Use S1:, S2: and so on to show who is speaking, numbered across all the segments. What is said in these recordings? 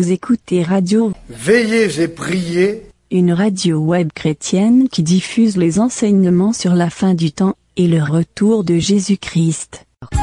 S1: Vous écoutez Radio
S2: Veillez et priez,
S1: une radio web chrétienne qui diffuse les enseignements sur la fin du temps et le retour de Jésus-Christ.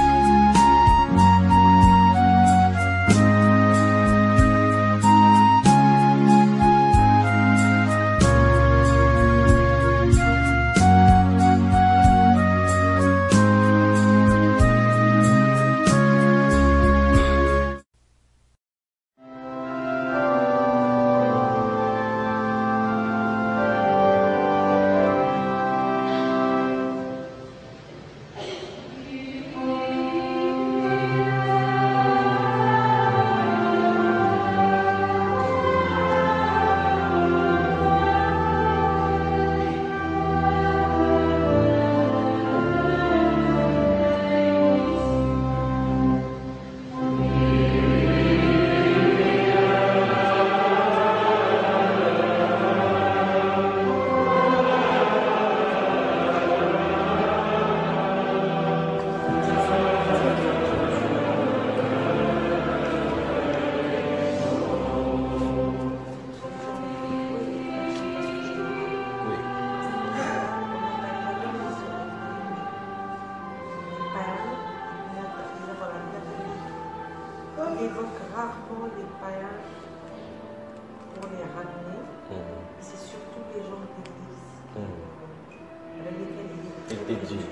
S3: Évoque rarement les païens pour les ramener. C'est surtout les gens d'église avec lesquels il est.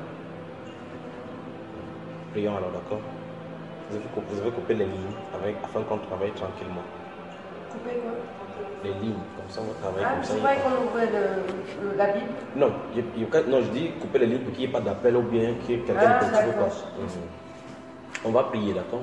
S4: Prions alors, d'accord. Vous avez coupé les lignes afin qu'on travaille tranquillement.
S3: Couper quoi?
S4: Les lignes, comme ça on va travailler comme ça.
S3: C'est pas qu'on ouvre la Bible?
S4: Non, je dis couper les lignes pour qu'il n'y ait pas d'appel ou bien que quelqu'un ne continue pas. On va prier, d'accord.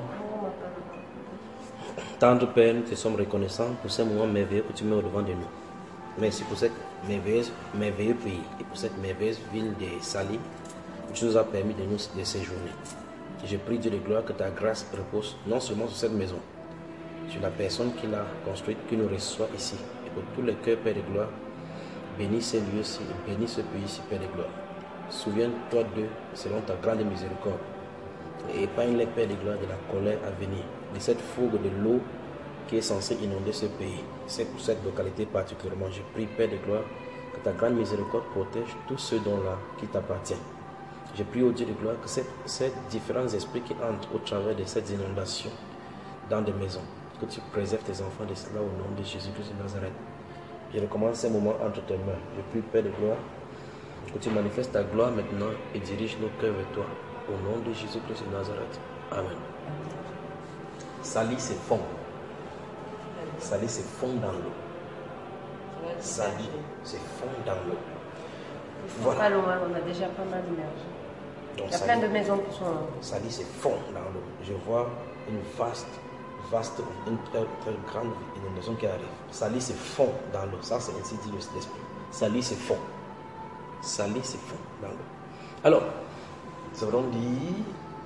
S4: Tendre Père, nous te sommes reconnaissants pour ces moments merveilleux que tu mets au-devant de nous. Merci pour cette merveilleuse pays et pour cette merveilleuse ville de Sali que tu nous as permis de séjourner. Je prie Dieu de gloire que ta grâce repose non seulement sur cette maison, sur la personne qui l'a construite, qui nous reçoit ici. Et pour tous les cœurs, Père de gloire, bénis ces lieux-ci et bénis ce pays-ci, Père de gloire. Souviens-toi d'eux selon ta grande miséricorde. Et épargne-les, Père de gloire, de la colère à venir, de cette fougue de l'eau qui est censée inonder ce pays. C'est pour cette localité particulièrement. Je prie, Père de gloire, que ta grande miséricorde protège tous ceux dont-là qui t'appartiennent. Je prie au Dieu de gloire que ces différents esprits qui entrent au travers de cette inondation dans des maisons, que tu préserves tes enfants de cela au nom de Jésus-Christ de Nazareth. Je recommence ces moments entre tes mains. Je prie, Père de gloire, que tu manifestes ta gloire maintenant et dirige nos cœurs vers toi. Au nom de Jésus-Christ de Nazareth. Amen. Sali se fond. Sali se fond dans l'eau. Sali se fond dans l'eau.
S3: Voilà. Pas loin, on a déjà pas mal d'énergie. Il y a plein de maisons qui sont...
S4: Sali se fond dans l'eau. Je vois une vaste, une très, très grande inondation qui arrive. Sali se fond dans l'eau. Ça, c'est ainsi dit l'esprit. Sali se fond. Sali se fond dans l'eau. Alors, ça veut dire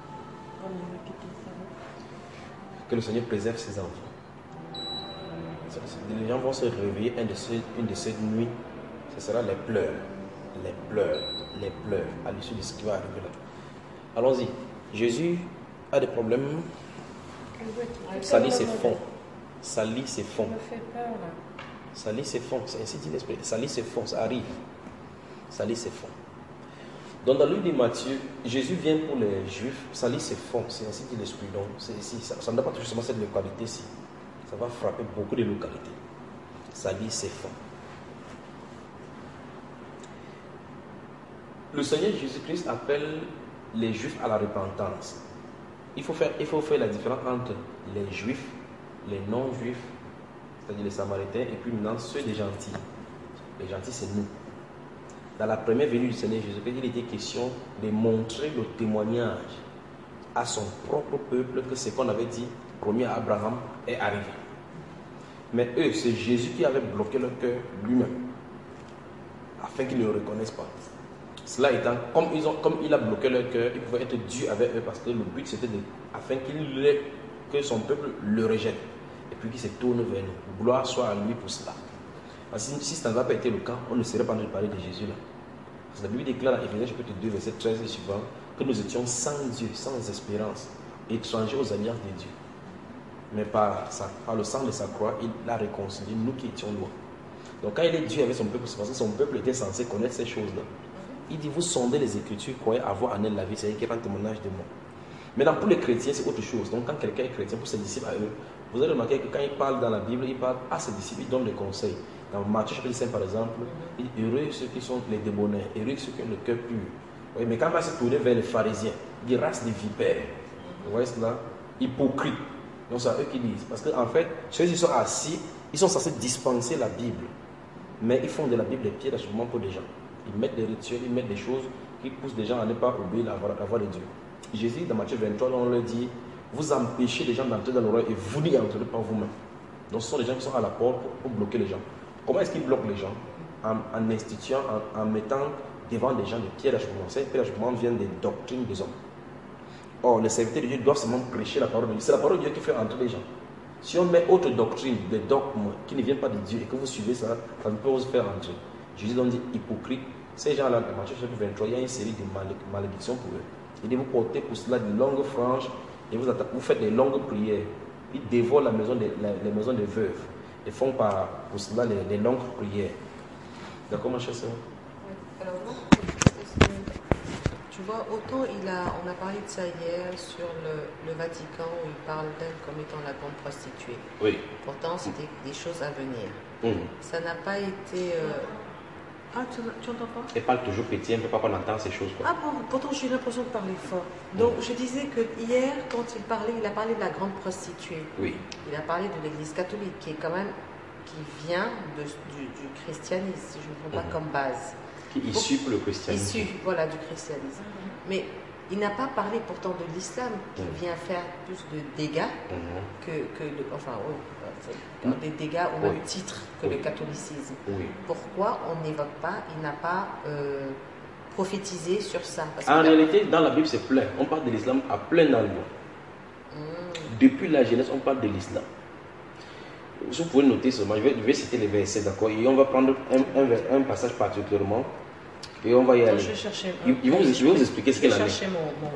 S4: que le Seigneur préserve ses enfants. Les gens vont se réveiller une de ces nuits. Ce sera les pleurs. À l'issue de ce qui va arriver là. Allons-y. Jésus a des problèmes. Sali ses fonds. Sali ses fonds. Sali ses fonds. C'est ainsi dit l'esprit. Sali ses fonds. Ça arrive. Sali ses fonds. Donc dans le livre de Matthieu, Jésus vient pour les Juifs, salir ses fonds, c'est ainsi dit l'Esprit. Donc c'est ici, ça ne doit pas toucher seulement cette localité-ci, ça va frapper beaucoup de localités. Salir ses fonds. Le Seigneur Jésus-Christ appelle les Juifs à la repentance. Il faut faire la différence entre les Juifs, les non-Juifs, c'est-à-dire les Samaritains, et puis maintenant ceux des gentils. Les gentils, c'est nous. Dans la première venue du Seigneur Jésus-Christ, il était question de montrer le témoignage à son propre peuple que ce qu'on avait dit, promis à Abraham, est arrivé. Mais eux, c'est Jésus qui avait bloqué leur cœur lui-même, afin qu'ils ne le reconnaissent pas. Cela étant, comme il a bloqué leur cœur, il pouvait être dur avec eux parce que le but c'était afin que son peuple le rejette et puis qu'il se tourne vers nous. Gloire soit à lui pour cela. Parce que si ça n'avait pas été le cas, on ne serait pas en train de parler de Jésus là. Parce que la Bible déclare dans Éphésiens chapitre 2, verset 13 et suivant, que nous étions sans Dieu, sans espérance, étrangers aux alliances de Dieu. Mais par le sang de sa croix, il a réconcilié nous qui étions loin. Donc quand il est Dieu avec son peuple, c'est parce que son peuple était censé connaître ces choses-là. Il dit, vous sondez les Écritures, croyez avoir en elle la vie, c'est-à-dire qu'il rend témoignage de moi. Maintenant, pour les chrétiens, c'est autre chose. Donc quand quelqu'un est chrétien, pour ses disciples à eux, vous allez remarquer que quand il parle dans la Bible, il parle à ses disciples, il donne des conseils. Dans Matthieu chapitre 5 par exemple, il dit, heureux ceux qui sont les débonnaires, heureux ceux qui ont le cœur pur. Oui, mais quand on va se tourner vers les pharisiens, il dit race de vipères. Vous voyez cela? Hypocrite. Donc c'est à eux qui disent. Parce qu'en fait, ceux qui sont assis, ils sont censés dispenser la Bible. Mais ils font de la Bible des pieds d'achoppement pour des gens. Ils mettent des rituels, ils mettent des choses qui poussent des gens à ne pas obéir la voix de Dieu. Jésus, dans Matthieu 23, on leur dit, vous empêchez les gens d'entrer dans le royaume et vous n'y entrez pas vous-même. Donc ce sont les gens qui sont à la porte pour bloquer les gens. Comment est-ce qu'ils bloquent les gens? En instituant, en mettant devant des gens des pierres d'achoppement. Ces pierres d'achoppement viennent des doctrines des hommes. Or, les serviteurs de Dieu doivent seulement prêcher la parole de Dieu. C'est la parole de Dieu qui fait entrer les gens. Si on met autre doctrine, des dogmes qui ne viennent pas de Dieu et que vous suivez ça, ça ne peut vous faire entrer. Jésus donc dit hypocrite. Ces gens-là, dans Matthieu chapitre 23, il y a une série de malédictions pour eux. Il dit vous portez pour cela de longues franges et vous faites des longues prières. Ils dévorent les maisons des veuves et font pour cela les longues prières. D'accord, ma chère sœur?
S3: Alors, non, tu vois, autant on a parlé de ça hier sur le Vatican où il parle d'elle comme étant la grande prostituée.
S4: Oui.
S3: Pourtant, c'était des choses à venir. Ça n'a pas été. Ah, tu entends pas?
S4: Elle parle toujours petit, un peu pas qu'on entend ces choses. Quoi.
S3: Ah bon, pourtant j'ai l'impression de parler fort. Donc je disais que hier, quand il a parlé de la grande prostituée.
S4: Oui.
S3: Il a parlé de l'Église catholique qui vient du christianisme, si je ne me trompe pas, comme base.
S4: Qui est issu pour le christianisme.
S3: Issu, voilà, du christianisme. Mais il n'a pas parlé pourtant de l'islam qui vient faire plus de dégâts des dégâts au même titre que le catholicisme.
S4: Oui.
S3: Pourquoi on n'évoque pas, il n'a pas prophétisé sur ça?
S4: En réalité, dans la Bible, c'est plein. On parle de l'islam à plein endroit. Depuis la Genèse, on parle de l'islam. Vous pouvez noter seulement, je vais citer les versets, d'accord? Et on va prendre un passage particulièrement. Et on va y aller.
S3: Je vais chercher.
S4: Ils vont vous expliquer ce qu'elle a.
S3: Je vais chercher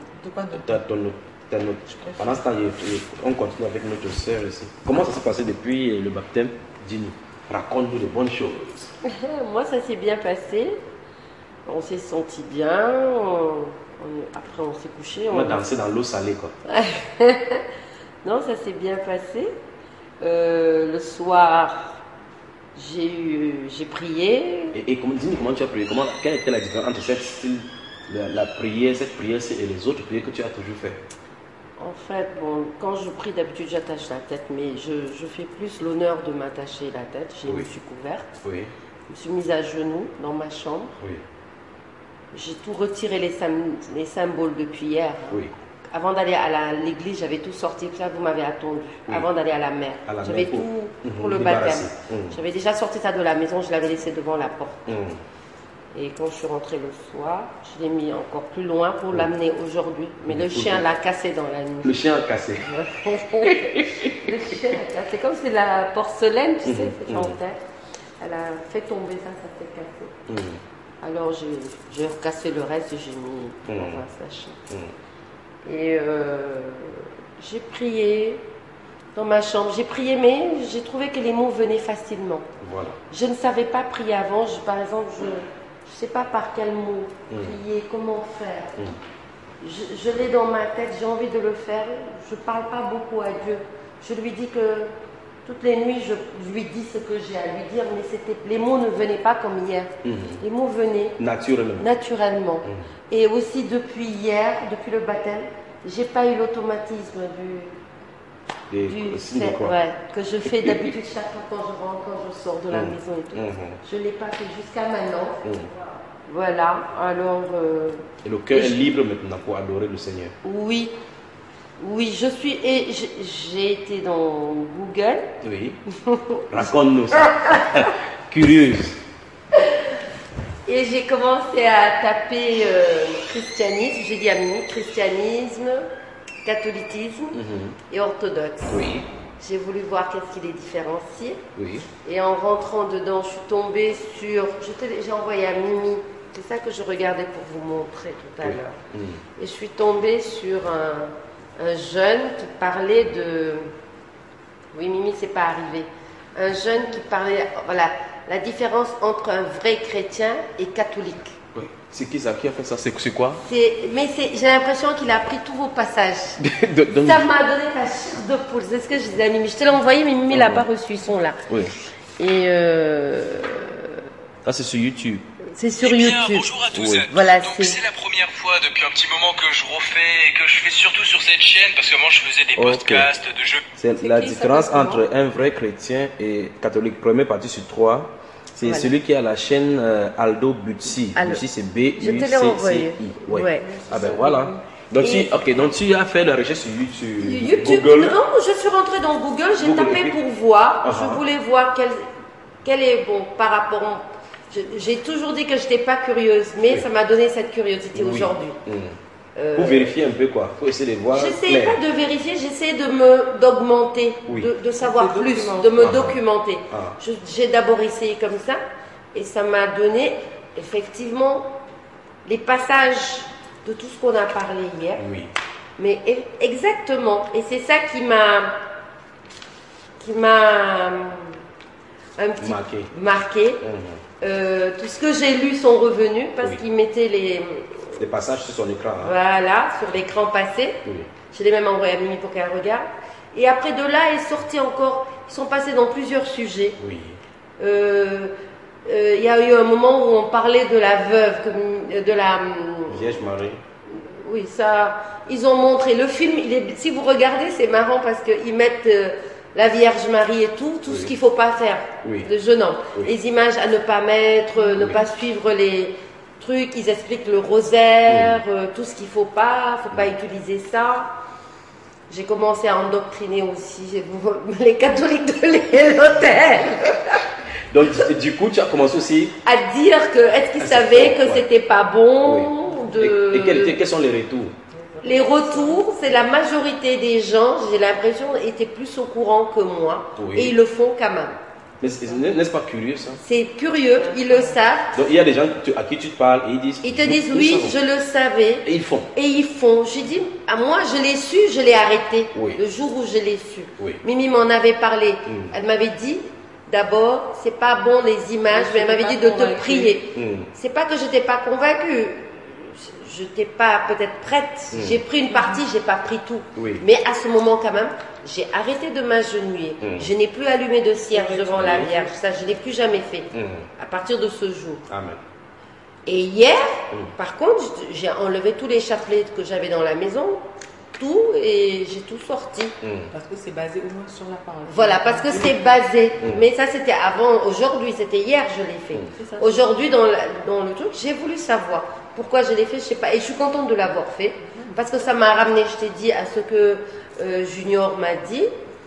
S4: ta note. Pendant ce temps, on continue avec notre sœur ici. Comment ça s'est passé depuis le baptême? Dis-nous. Raconte-nous de bonnes choses.
S5: Moi, ça s'est bien passé. On s'est senti bien. Après, on s'est couché.
S4: On a dansé dans l'eau salée, quoi.
S5: Non, ça s'est bien passé. Le soir, j'ai prié.
S4: Et dis-nous comment tu as prié. Quelle était la différence entre cette prière et les autres prières que tu as toujours fait?
S5: En fait, quand je prie, d'habitude, j'attache la tête, mais je fais plus l'honneur de m'attacher la tête. Je me suis couverte.
S4: Oui.
S5: Je me suis mise à genoux dans ma chambre.
S4: Oui.
S5: J'ai tout retiré les symboles depuis hier.
S4: Oui.
S5: Avant d'aller à l'église, j'avais tout sorti. Ça, vous m'avez attendu.
S4: Oui.
S5: Avant d'aller à la mer. J'avais tout pour le baptême. J'avais déjà sorti ça de la maison, je l'avais laissé devant la porte. Et quand je suis rentrée le soir, je l'ai mis encore plus loin pour l'amener aujourd'hui. Mais le chien l'a cassé dans la nuit.
S4: Le chien a cassé.
S5: Le chien a cassé. Comme c'est de la porcelaine, tu sais, c'est en terre. Elle a fait tomber ça s'est cassé. Alors j'ai recassé le reste et j'ai mis dans un sachet. Et j'ai prié dans ma chambre. J'ai prié, mais j'ai trouvé que les mots venaient facilement.
S4: Voilà.
S5: Je ne savais pas prier avant. Par exemple, je ne sais pas par quel mot prier, comment faire. Je l'ai dans ma tête, j'ai envie de le faire. Je ne parle pas beaucoup à Dieu. Je lui dis que toutes les nuits, je lui dis ce que j'ai à lui dire, mais les mots ne venaient pas comme hier. Les mots venaient naturellement. Et aussi depuis hier, depuis le baptême, j'ai pas eu l'automatisme que je fais d'habitude chaque fois quand je rentre, quand je sors de la maison et tout. Je ne l'ai pas fait jusqu'à maintenant. Voilà, alors...
S4: Et le cœur est libre maintenant pour adorer le Seigneur.
S5: Oui, j'ai été dans Google.
S4: Oui. Raconte-nous ça. Curieuse.
S5: Et j'ai commencé à taper christianisme. J'ai dit à Mimi, christianisme, catholicisme et orthodoxe.
S4: Oui.
S5: J'ai voulu voir qu'est-ce qui les différencie.
S4: Oui.
S5: Et en rentrant dedans, je suis tombée sur... J'ai envoyé à Mimi. C'est ça que je regardais pour vous montrer tout à l'heure. Et je suis tombée sur un jeune qui parlait Oui, Mimi, c'est pas arrivé. Un jeune qui parlait, voilà, la différence entre un vrai chrétien et catholique.
S4: Oui. C'est qui ça? Qui a fait ça? C'est quoi?
S5: J'ai l'impression qu'il a pris tous vos passages. Ça m'a donné la chair de poule. C'est ce que je disais à Mimi. Je te l'ai envoyé, mais Mimi l'a pas reçu, ils sont là.
S4: Oui.
S5: Et
S4: ça, c'est sur YouTube.
S5: C'est sur
S6: bien,
S5: YouTube.
S6: Bonjour à tous.
S4: Oui.
S5: Voilà,
S6: Donc c'est la première fois depuis un petit moment que je refais et que je fais surtout sur cette chaîne parce que moi je faisais des podcasts de jeux.
S4: C'est la différence entre un vrai chrétien et catholique. Première partie sur 3. C'est
S5: Voilà.
S4: celui qui a la chaîne Aldo Butsi. Butsi, c'est
S5: Je te l'ai envoyé.
S4: B-U-C-C-I. Ouais.
S5: Ouais.
S4: Ah ben voilà. Donc, donc tu as fait la recherche sur
S5: YouTube.
S4: Google.
S5: Non, je suis rentrée dans Google, j'ai
S4: Google,
S5: tapé
S4: oui.
S5: pour voir.
S4: Ah,
S5: Je voulais voir quel est bon par rapport. J'ai toujours dit que je n'étais pas curieuse, mais ça m'a donné cette curiosité aujourd'hui.
S4: Pour vérifier un peu quoi. Faut essayer de voir.
S5: J'essayais
S4: clair.
S5: pas de vérifier, j'essayais d'augmenter,
S4: Oui.
S5: de savoir plus, de me documenter.
S4: Ah.
S5: J'ai d'abord essayé comme ça, et ça m'a donné effectivement les passages de tout ce qu'on a parlé hier.
S4: Oui.
S5: Mais exactement, et c'est ça qui m'a un petit marqué. Tout ce que j'ai lu sont revenus parce qu'ils mettaient les
S4: passages sur son écran. Hein.
S5: Voilà, sur l'écran passé.
S4: Oui.
S5: Je l'ai même envoyé à Mimi pour qu'elle regarde. Et après de là est sorti encore, ils sont passés dans plusieurs sujets.
S4: Oui.
S5: Il y a eu un moment où on parlait de la veuve, de la
S4: Vierge Marie.
S5: Oui, ça, ils ont montré le film. Si vous regardez, c'est marrant parce qu'ils mettent la Vierge Marie et tout ce qu'il ne faut pas faire, le jeune homme.
S4: Oui.
S5: Les images à ne pas mettre, ne pas suivre les trucs. Ils expliquent le rosaire, tout ce qu'il ne faut pas utiliser ça. J'ai commencé à endoctriner aussi les catholiques de l'hôtel.
S4: Donc, du coup, tu as commencé aussi
S5: à dire que, est-ce qu'ils savaient que c'était pas bon
S4: Et quels sont les retours?
S5: Les retours, c'est la majorité des gens, j'ai l'impression, étaient plus au courant que moi.
S4: Oui.
S5: Et ils le font quand même.
S4: Mais n'est-ce pas curieux ça?
S5: C'est curieux, ils le savent.
S4: Donc, il y a des gens à qui tu parles et ils disent.
S5: Ils te disent oui, je le savais.
S4: Et ils font.
S5: Et ils font. J'ai dit, moi je l'ai su, je l'ai arrêté.
S4: Oui.
S5: Le jour où je l'ai su.
S4: Oui.
S5: Mimi m'en avait paré. Elle m'avait dit, d'abord, c'est pas bon les images, mais elle m'avait dit de te prier. C'est pas que je n'étais pas convaincue. Je n'étais pas peut-être prête. J'ai pris une partie, j'ai pas pris tout.
S4: Oui.
S5: Mais à ce moment quand même, j'ai arrêté de m'agenouiller. Je n'ai plus allumé de cierge devant la Vierge. Ça, je l'ai plus jamais fait. À partir de ce jour.
S4: Amen.
S5: Et hier, par contre, j'ai enlevé tous les chapelets que j'avais dans la maison, tout, et j'ai tout sorti.
S3: Parce que c'est basé au moins sur la parole.
S5: Voilà, parce que c'est basé. Mais ça, c'était avant. Aujourd'hui, c'était hier, je l'ai fait. Aujourd'hui, dans le truc, j'ai voulu savoir pourquoi je l'ai fait, je sais pas. Et je suis contente de l'avoir fait, parce que ça m'a ramené, je t'ai dit, à ce que Junior m'a dit.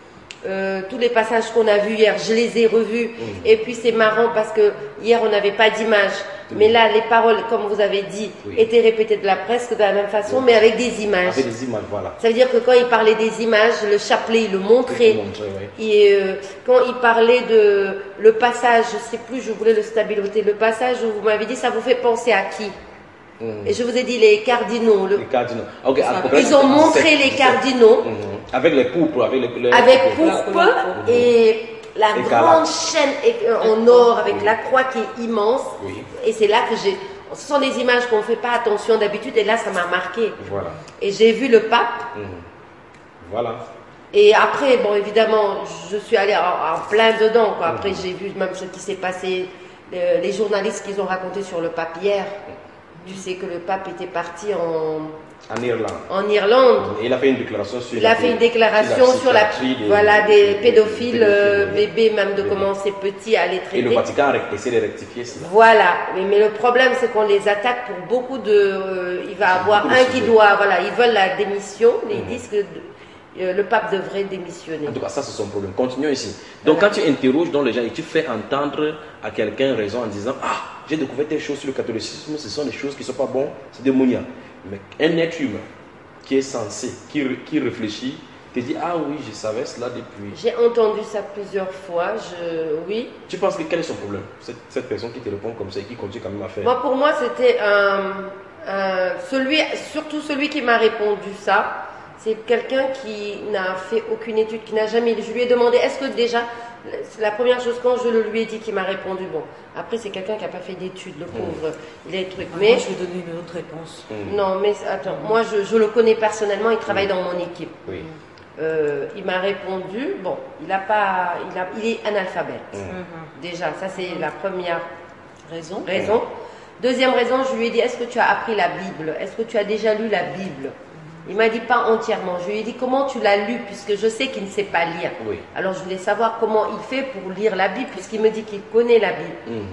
S5: Tous les passages qu'on a vus hier, je les ai revus. Et puis c'est marrant parce que hier on n'avait pas d'image. Mais là, les paroles, comme vous avez dit, étaient répétées presque de la même façon, mais avec des images.
S4: Avec des images, voilà.
S5: Ça veut dire que quand il parlait des images, le chapelet, il le montrait. Et quand il parlait de le passage, je ne sais plus, je voulais le stabiloter, le passage où vous m'avez dit, ça vous fait penser à qui? Et je vous ai dit les cardinaux.
S4: Les cardinaux. Okay,
S5: ils ont montré les cardinaux.
S4: Avec les pourpres.
S5: Avec pourpre et la grande chaîne en or avec la croix qui est immense. Et c'est là que j'ai... Ce sont des images qu'on ne fait pas attention d'habitude et là ça m'a marqué.
S4: Voilà.
S5: Et j'ai vu le pape.
S4: Voilà.
S5: Et après, bon évidemment, je suis allée en plein dedans. Quoi. Après j'ai vu même ce qui s'est passé, les journalistes qu'ils ont raconté sur le pape hier. Tu sais que le pape était parti
S4: en Irlande.
S5: En Irlande.
S4: Et il a fait une déclaration sur
S5: la des pédophiles, bébés, même de commencer petits à les traiter.
S4: Et le Vatican essaie de rectifier cela.
S5: Voilà. Mais le problème, c'est qu'on les attaque pour beaucoup de... il va avoir un qui doit... Voilà, ils veulent la démission. Ils disent que le pape devrait démissionner.
S4: En tout cas, ça, c'est son problème. Continuons ici. Donc, quand tu interroges dans les gens et tu fais entendre à quelqu'un raison en disant « Ah, j'ai découvert des choses sur le catholicisme, ce sont des choses qui ne sont pas bonnes, c'est démoniaque. » Mais un être humain qui est sensé, qui réfléchit, te dit « Ah oui, je savais cela depuis. »
S5: J'ai entendu ça plusieurs fois, oui.
S4: Tu penses que quel est son problème? Cette personne qui te répond comme ça et qui continue quand même à faire.
S5: Moi, pour moi, c'était surtout celui qui m'a répondu ça. C'est quelqu'un qui n'a fait aucune étude, qui n'a jamais... Je lui ai demandé, est-ce que déjà... C'est la première chose quand je le lui ai dit qu'il m'a répondu. Bon, après c'est quelqu'un qui n'a pas fait d'études, le pauvre, il a des trucs. Mais
S3: Moi, je vais donner une autre réponse.
S5: non, mais attends, moi je le connais personnellement, il travaille dans mon équipe.
S4: Oui.
S5: Il m'a répondu, bon, il est analphabète. Déjà, ça c'est la première
S3: Raison.
S5: Deuxième raison, je lui ai dit, est-ce que tu as appris la Bible? Est-ce que tu as déjà lu la Bible? Il m'a dit pas entièrement. Je lui ai dit, comment tu l'as lu, puisque je sais qu'il ne sait pas lire.
S4: Oui.
S5: Alors je voulais savoir comment il fait pour lire la Bible, puisqu'il me dit qu'il connaît la Bible.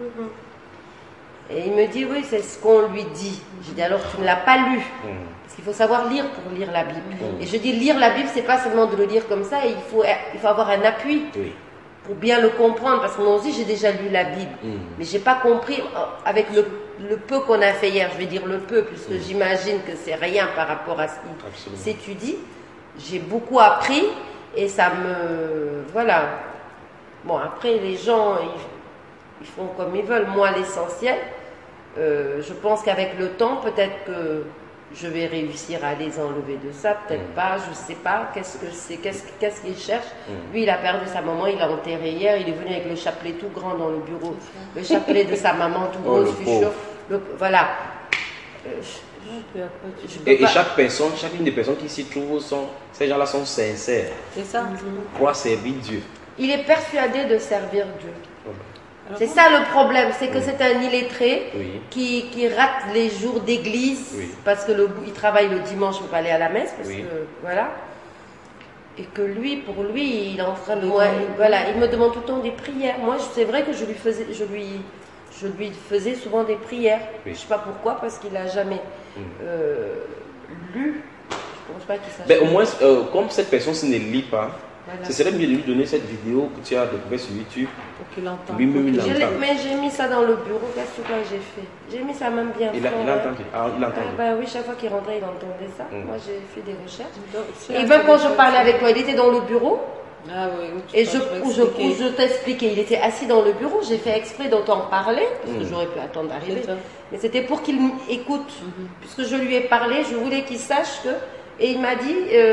S5: Et il me dit, oui, c'est ce qu'on lui dit. J'ai dit, alors tu ne l'as pas lu. Parce qu'il faut savoir lire pour lire la Bible. Et je dis, lire la Bible, c'est pas seulement de le lire comme ça, il faut avoir un appui.
S4: Oui.
S5: Pour bien le comprendre, parce que moi aussi j'ai déjà lu la Bible, mais j'ai pas compris avec le peu qu'on a fait hier, je vais dire le peu, puisque j'imagine que c'est rien par rapport à ce qui s'étudie. J'ai beaucoup appris et ça me... Voilà. Bon, après les gens, ils font comme ils veulent. Moi, l'essentiel, je pense qu'avec le temps, peut-être que je vais réussir à les enlever de ça, peut-être pas, je sais pas, qu'est-ce qu'il cherche. Lui, il a perdu sa maman, il l'a enterré hier, il est venu avec le chapelet tout grand dans le bureau, le chapelet de sa maman tout gros, je suis sûre. Voilà.
S4: Et chacune des personnes qui s'y trouvent, ces gens-là sont sincères.
S3: C'est ça.
S4: Pour servir Dieu.
S5: Il est persuadé de servir Dieu. C'est ça le problème, c'est que c'est un illettré qui rate les jours d'église parce que il travaille le dimanche pour aller à la messe, parce que voilà. Et que lui, pour lui, il est en train de voilà, il me demande tout le temps des prières. Moi, c'est vrai que je lui faisais souvent des prières. Je sais pas pourquoi, parce qu'il a jamais lu. Je pense pas qu'il sache.
S4: Ben, au moins, comme cette personne ne lit pas. Voilà. Ce serait mieux de lui donner cette vidéo que tu as découverte sur YouTube.
S3: Pour qu'il entende.
S4: Lui-même, il entend.
S5: Mais j'ai mis ça dans le bureau. Qu'est-ce que j'ai fait? J'ai mis ça même bien.
S4: Il entend. Il entend.
S5: Bah oui, chaque fois qu'il rentrait, il entendait ça. Moi, j'ai fait des recherches. Et même quand je parlais avec toi, il était dans le bureau.
S3: Ah oui,
S5: et je t'expliquais, il était assis dans le bureau. J'ai fait exprès d'entendre parler, parce que j'aurais pu attendre d'arriver. Mais c'était pour qu'il écoute. Puisque je lui ai parlé, je voulais qu'il sache que. Et il m'a dit.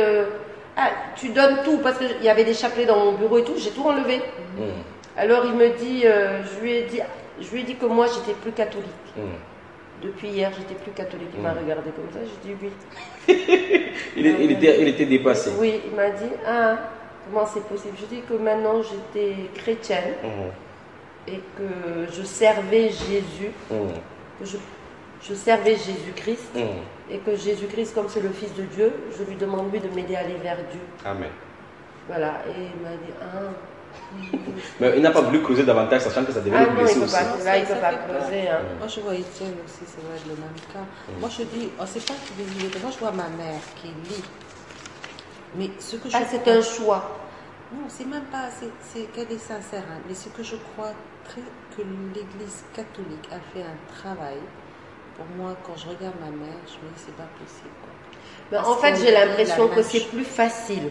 S5: Ah, tu donnes tout, parce qu'il y avait des chapelets dans mon bureau et tout, j'ai tout enlevé. Alors il me dit, je lui ai dit que moi j'étais plus catholique. Depuis hier, j'étais plus catholique. Il m'a regardé comme ça, j'ai dit oui.
S4: il était dépassé.
S5: Oui, il m'a dit, ah, comment c'est possible? Je dis que maintenant j'étais chrétienne et que je servais Jésus, que je servais Jésus-Christ. Et que Jésus-Christ, comme c'est le Fils de Dieu, je lui demande lui de m'aider à aller vers Dieu.
S4: Amen.
S5: Voilà, et il m'a dit,
S4: Mais il n'a pas voulu creuser davantage, sachant que ça devait le blesser aussi.
S5: Là, il ne peut pas creuser.
S3: Moi, je vois Étienne aussi, c'est vrai, le même cas. Moi, je dis, c'est pas qu'il est illettré. Moi, je vois ma mère qui lit. Mais ce que je
S5: c'est un choix.
S3: Non, c'est même pas, c'est qu'elle est sincère. Hein. Mais ce que je crois que l'Église catholique a fait un travail. Pour moi, quand je regarde ma mère, je me dis c'est pas possible.
S5: Mais en fait, j'ai l'impression que c'est plus facile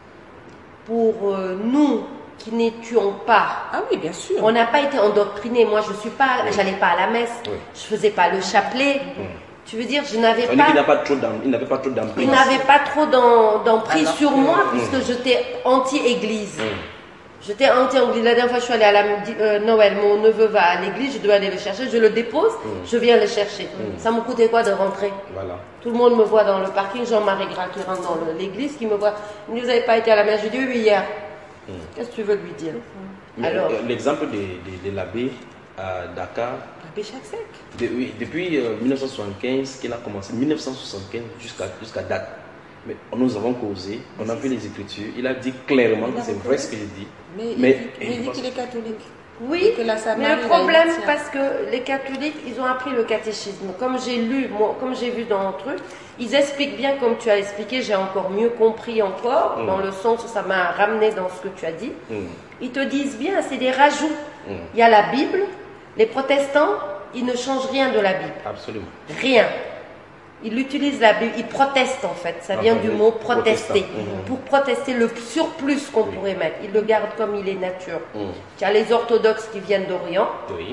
S5: pour nous qui n'étions pas.
S3: Ah oui, bien sûr.
S5: On n'a pas été endoctrinés. Moi, j'allais pas à la messe, je faisais pas le chapelet. Tu veux dire, je n'avais pas.
S4: Il n'avait pas trop d'emprise.
S5: Il n'avait pas trop d'emprise sur moi, puisque j'étais anti-église. J'étais anti-anglais. La dernière fois, je suis allée à Noël. Mon neveu va à l'église, je dois aller le chercher. Je le dépose, je viens le chercher. Ça me coûtait quoi de rentrer? Voilà. Tout le monde me voit dans le parking. Jean-Marie Gras qui rentre dans l'église, qui me voit. Il me dit, vous n'avez pas été à la messe? Je dis, oui, hier. Qu'est-ce que tu veux lui dire?
S4: Alors, l'exemple de l'abbé à Dakar.
S3: L'abbé Chaksek.
S4: Depuis 1975 qu'il a commencé, 1975 jusqu'à date. Mais nous avons causé, on a fait les Écritures, il a dit clairement que c'est vrai ce que je dis.
S3: Mais il dit qu'il est catholique.
S5: Oui, mais le problème, parce que les catholiques, ils ont appris le catéchisme. Comme j'ai lu, comme j'ai vu dans le truc, ils expliquent bien comme tu as expliqué, j'ai encore mieux compris encore, dans le sens où ça m'a ramené dans ce que tu as dit. Ils te disent bien, c'est des rajouts. Il y a la Bible, les protestants, ils ne changent rien de la Bible.
S4: Absolument.
S5: Rien. Ils utilisent la Bible, ils protestent en fait, ça vient du mot protester, pour protester le surplus qu'on pourrait mettre. Ils le gardent comme il est nature. Tu as les orthodoxes qui viennent d'Orient,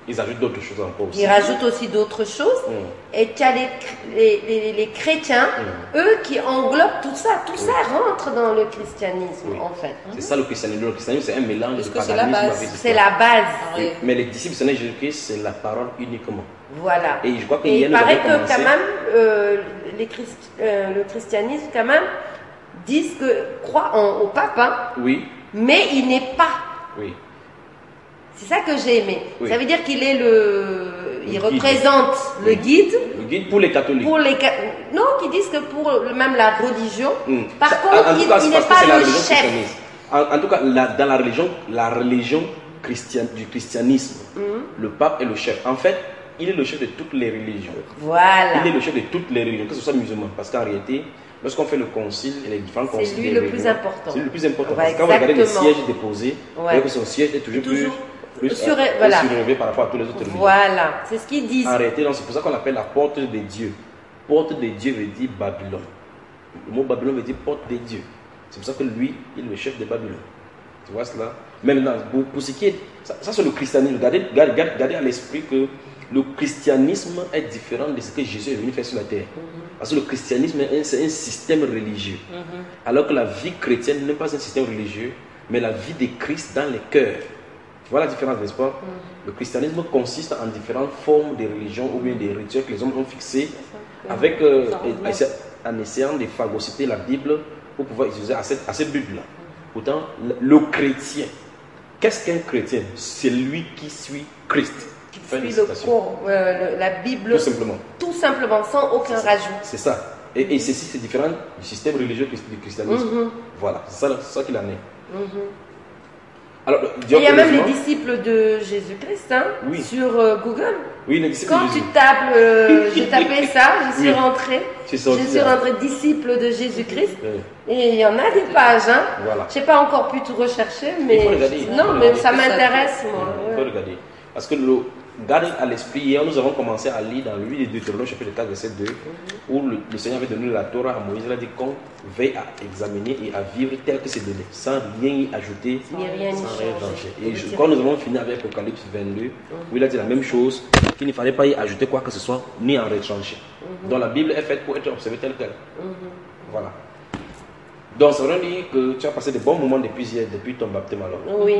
S4: Ils ajoutent d'autres choses encore aussi.
S5: Ils rajoutent aussi d'autres choses. Et tu as les chrétiens, eux, qui englobent tout ça. Tout ça rentre dans le christianisme, en fait.
S4: C'est ça le christianisme. Le christianisme, c'est un mélange de
S3: que c'est la
S4: paganisme
S3: base.
S4: avec
S5: C'est la base.
S3: Oui.
S4: Mais les disciples du Seigneur Jésus-Christ, c'est la parole uniquement.
S5: Voilà.
S4: Et je crois que
S5: Et
S4: hier,
S5: il
S4: nous
S5: paraît
S4: avons
S5: que
S4: commencé.
S5: quand même, le christianisme, quand même, disent que croient au pape, hein,
S4: Oui,
S5: mais il n'est pas.
S4: oui.
S5: C'est ça que j'ai aimé.
S4: Oui.
S5: Ça veut dire qu'il est il
S4: guide.
S5: représente le guide
S4: Le guide pour les catholiques.
S5: pour les non, qui disent que pour même la religion. Par
S4: Ça-
S5: contre,
S4: en tout cas, c'est
S5: il
S4: parce
S5: n'est
S4: que c'est
S5: pas
S4: la
S5: le
S4: religion
S5: chef.
S4: christianiste. En tout cas, dans la religion du christianisme, le pape est le chef. En fait, il est le chef de toutes les religions.
S5: Voilà.
S4: Il est le chef de toutes les religions, que ce soit musulman. Parce qu'en réalité, lorsqu'on fait le concile et les différents
S5: C'est
S4: conciles
S5: lui
S4: des
S5: le
S4: religions,
S5: plus important.
S4: c'est lui le plus important.
S5: Ouais,
S4: Parce que quand vous regardez les
S5: exactement.
S4: sièges déposés, vous voyez que son siège est toujours plus
S5: voilà.
S4: surélevé par rapport à tous les autres religions.
S5: Voilà, c'est ce qu'ils disent.
S4: En réalité, c'est pour ça qu'on l'appelle la porte des dieux. Porte des dieux veut dire Babylone. Le mot Babylone veut dire porte des dieux. C'est pour ça que lui, il est le chef de Babylone. Tu vois cela? Mais maintenant, pour ce qui est. Ça c'est le christianisme. Gardez à l'esprit que le christianisme est différent de ce que Jésus est venu faire sur la terre. Parce que le christianisme, c'est un système religieux. Alors que la vie chrétienne n'est pas un système religieux, mais la vie de Christ dans les cœurs. Tu vois la différence, n'est-ce pas? Le christianisme consiste en différentes formes de religion ou bien des rituels que les hommes ont fixés avec, en essayant de phagocyter la Bible pour pouvoir utiliser à cette but-là. Pourtant, le chrétien, qu'est-ce qu'un chrétien? C'est lui qui suit Christ.
S5: Qui suit la Bible.
S4: Tout simplement.
S5: Tout simplement, sans aucun rajout.
S4: C'est ça. Et ceci, c'est différent du système religieux du christianisme. Voilà, c'est ça qu'il en est. Alors,
S5: il y a même les disciples de Jésus-Christ sur Google.
S4: Oui, les disciples
S5: Quand
S4: de Jésus.
S5: tu tapes, j'ai tapé ça, je suis rentrée.
S4: Je suis
S5: rentrée disciple de Jésus-Christ.
S4: Oui.
S5: Et il y en a des pages.
S4: Voilà.
S5: Je n'ai pas encore pu tout rechercher, mais
S4: Il faut regarder.
S5: non, mais ça m'intéresse, moi.
S4: Il faut regarder. Parce que gardez à l'esprit, hier nous avons commencé à lire dans le livre de Deutéronome chapitre 4 verset 2 où le Seigneur avait donné la Torah à Moïse. Il a dit qu'on veille à examiner et à vivre tel que c'est donné, sans rien y ajouter,
S5: Ni rien
S4: sans
S5: y
S4: rien
S5: changer.
S4: changer. Et quand nous avons fini avec Apocalypse 22, où il a dit la même chose, qu'il ne fallait pas y ajouter quoi que ce soit, ni en retrancher. Donc la Bible est faite pour être observée telle qu'elle. Voilà. Donc ça veut dire que tu as passé de bons moments depuis ton baptême alors.
S5: Oui.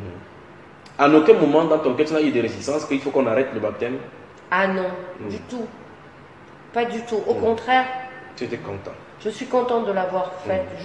S4: À aucun moment dans ton cœur tu n'as eu de résistance qu'il faut qu'on arrête le baptême?
S5: Ah non, du tout. Pas du tout. Au contraire,
S4: Tu étais content.
S5: je suis contente de l'avoir faite. Je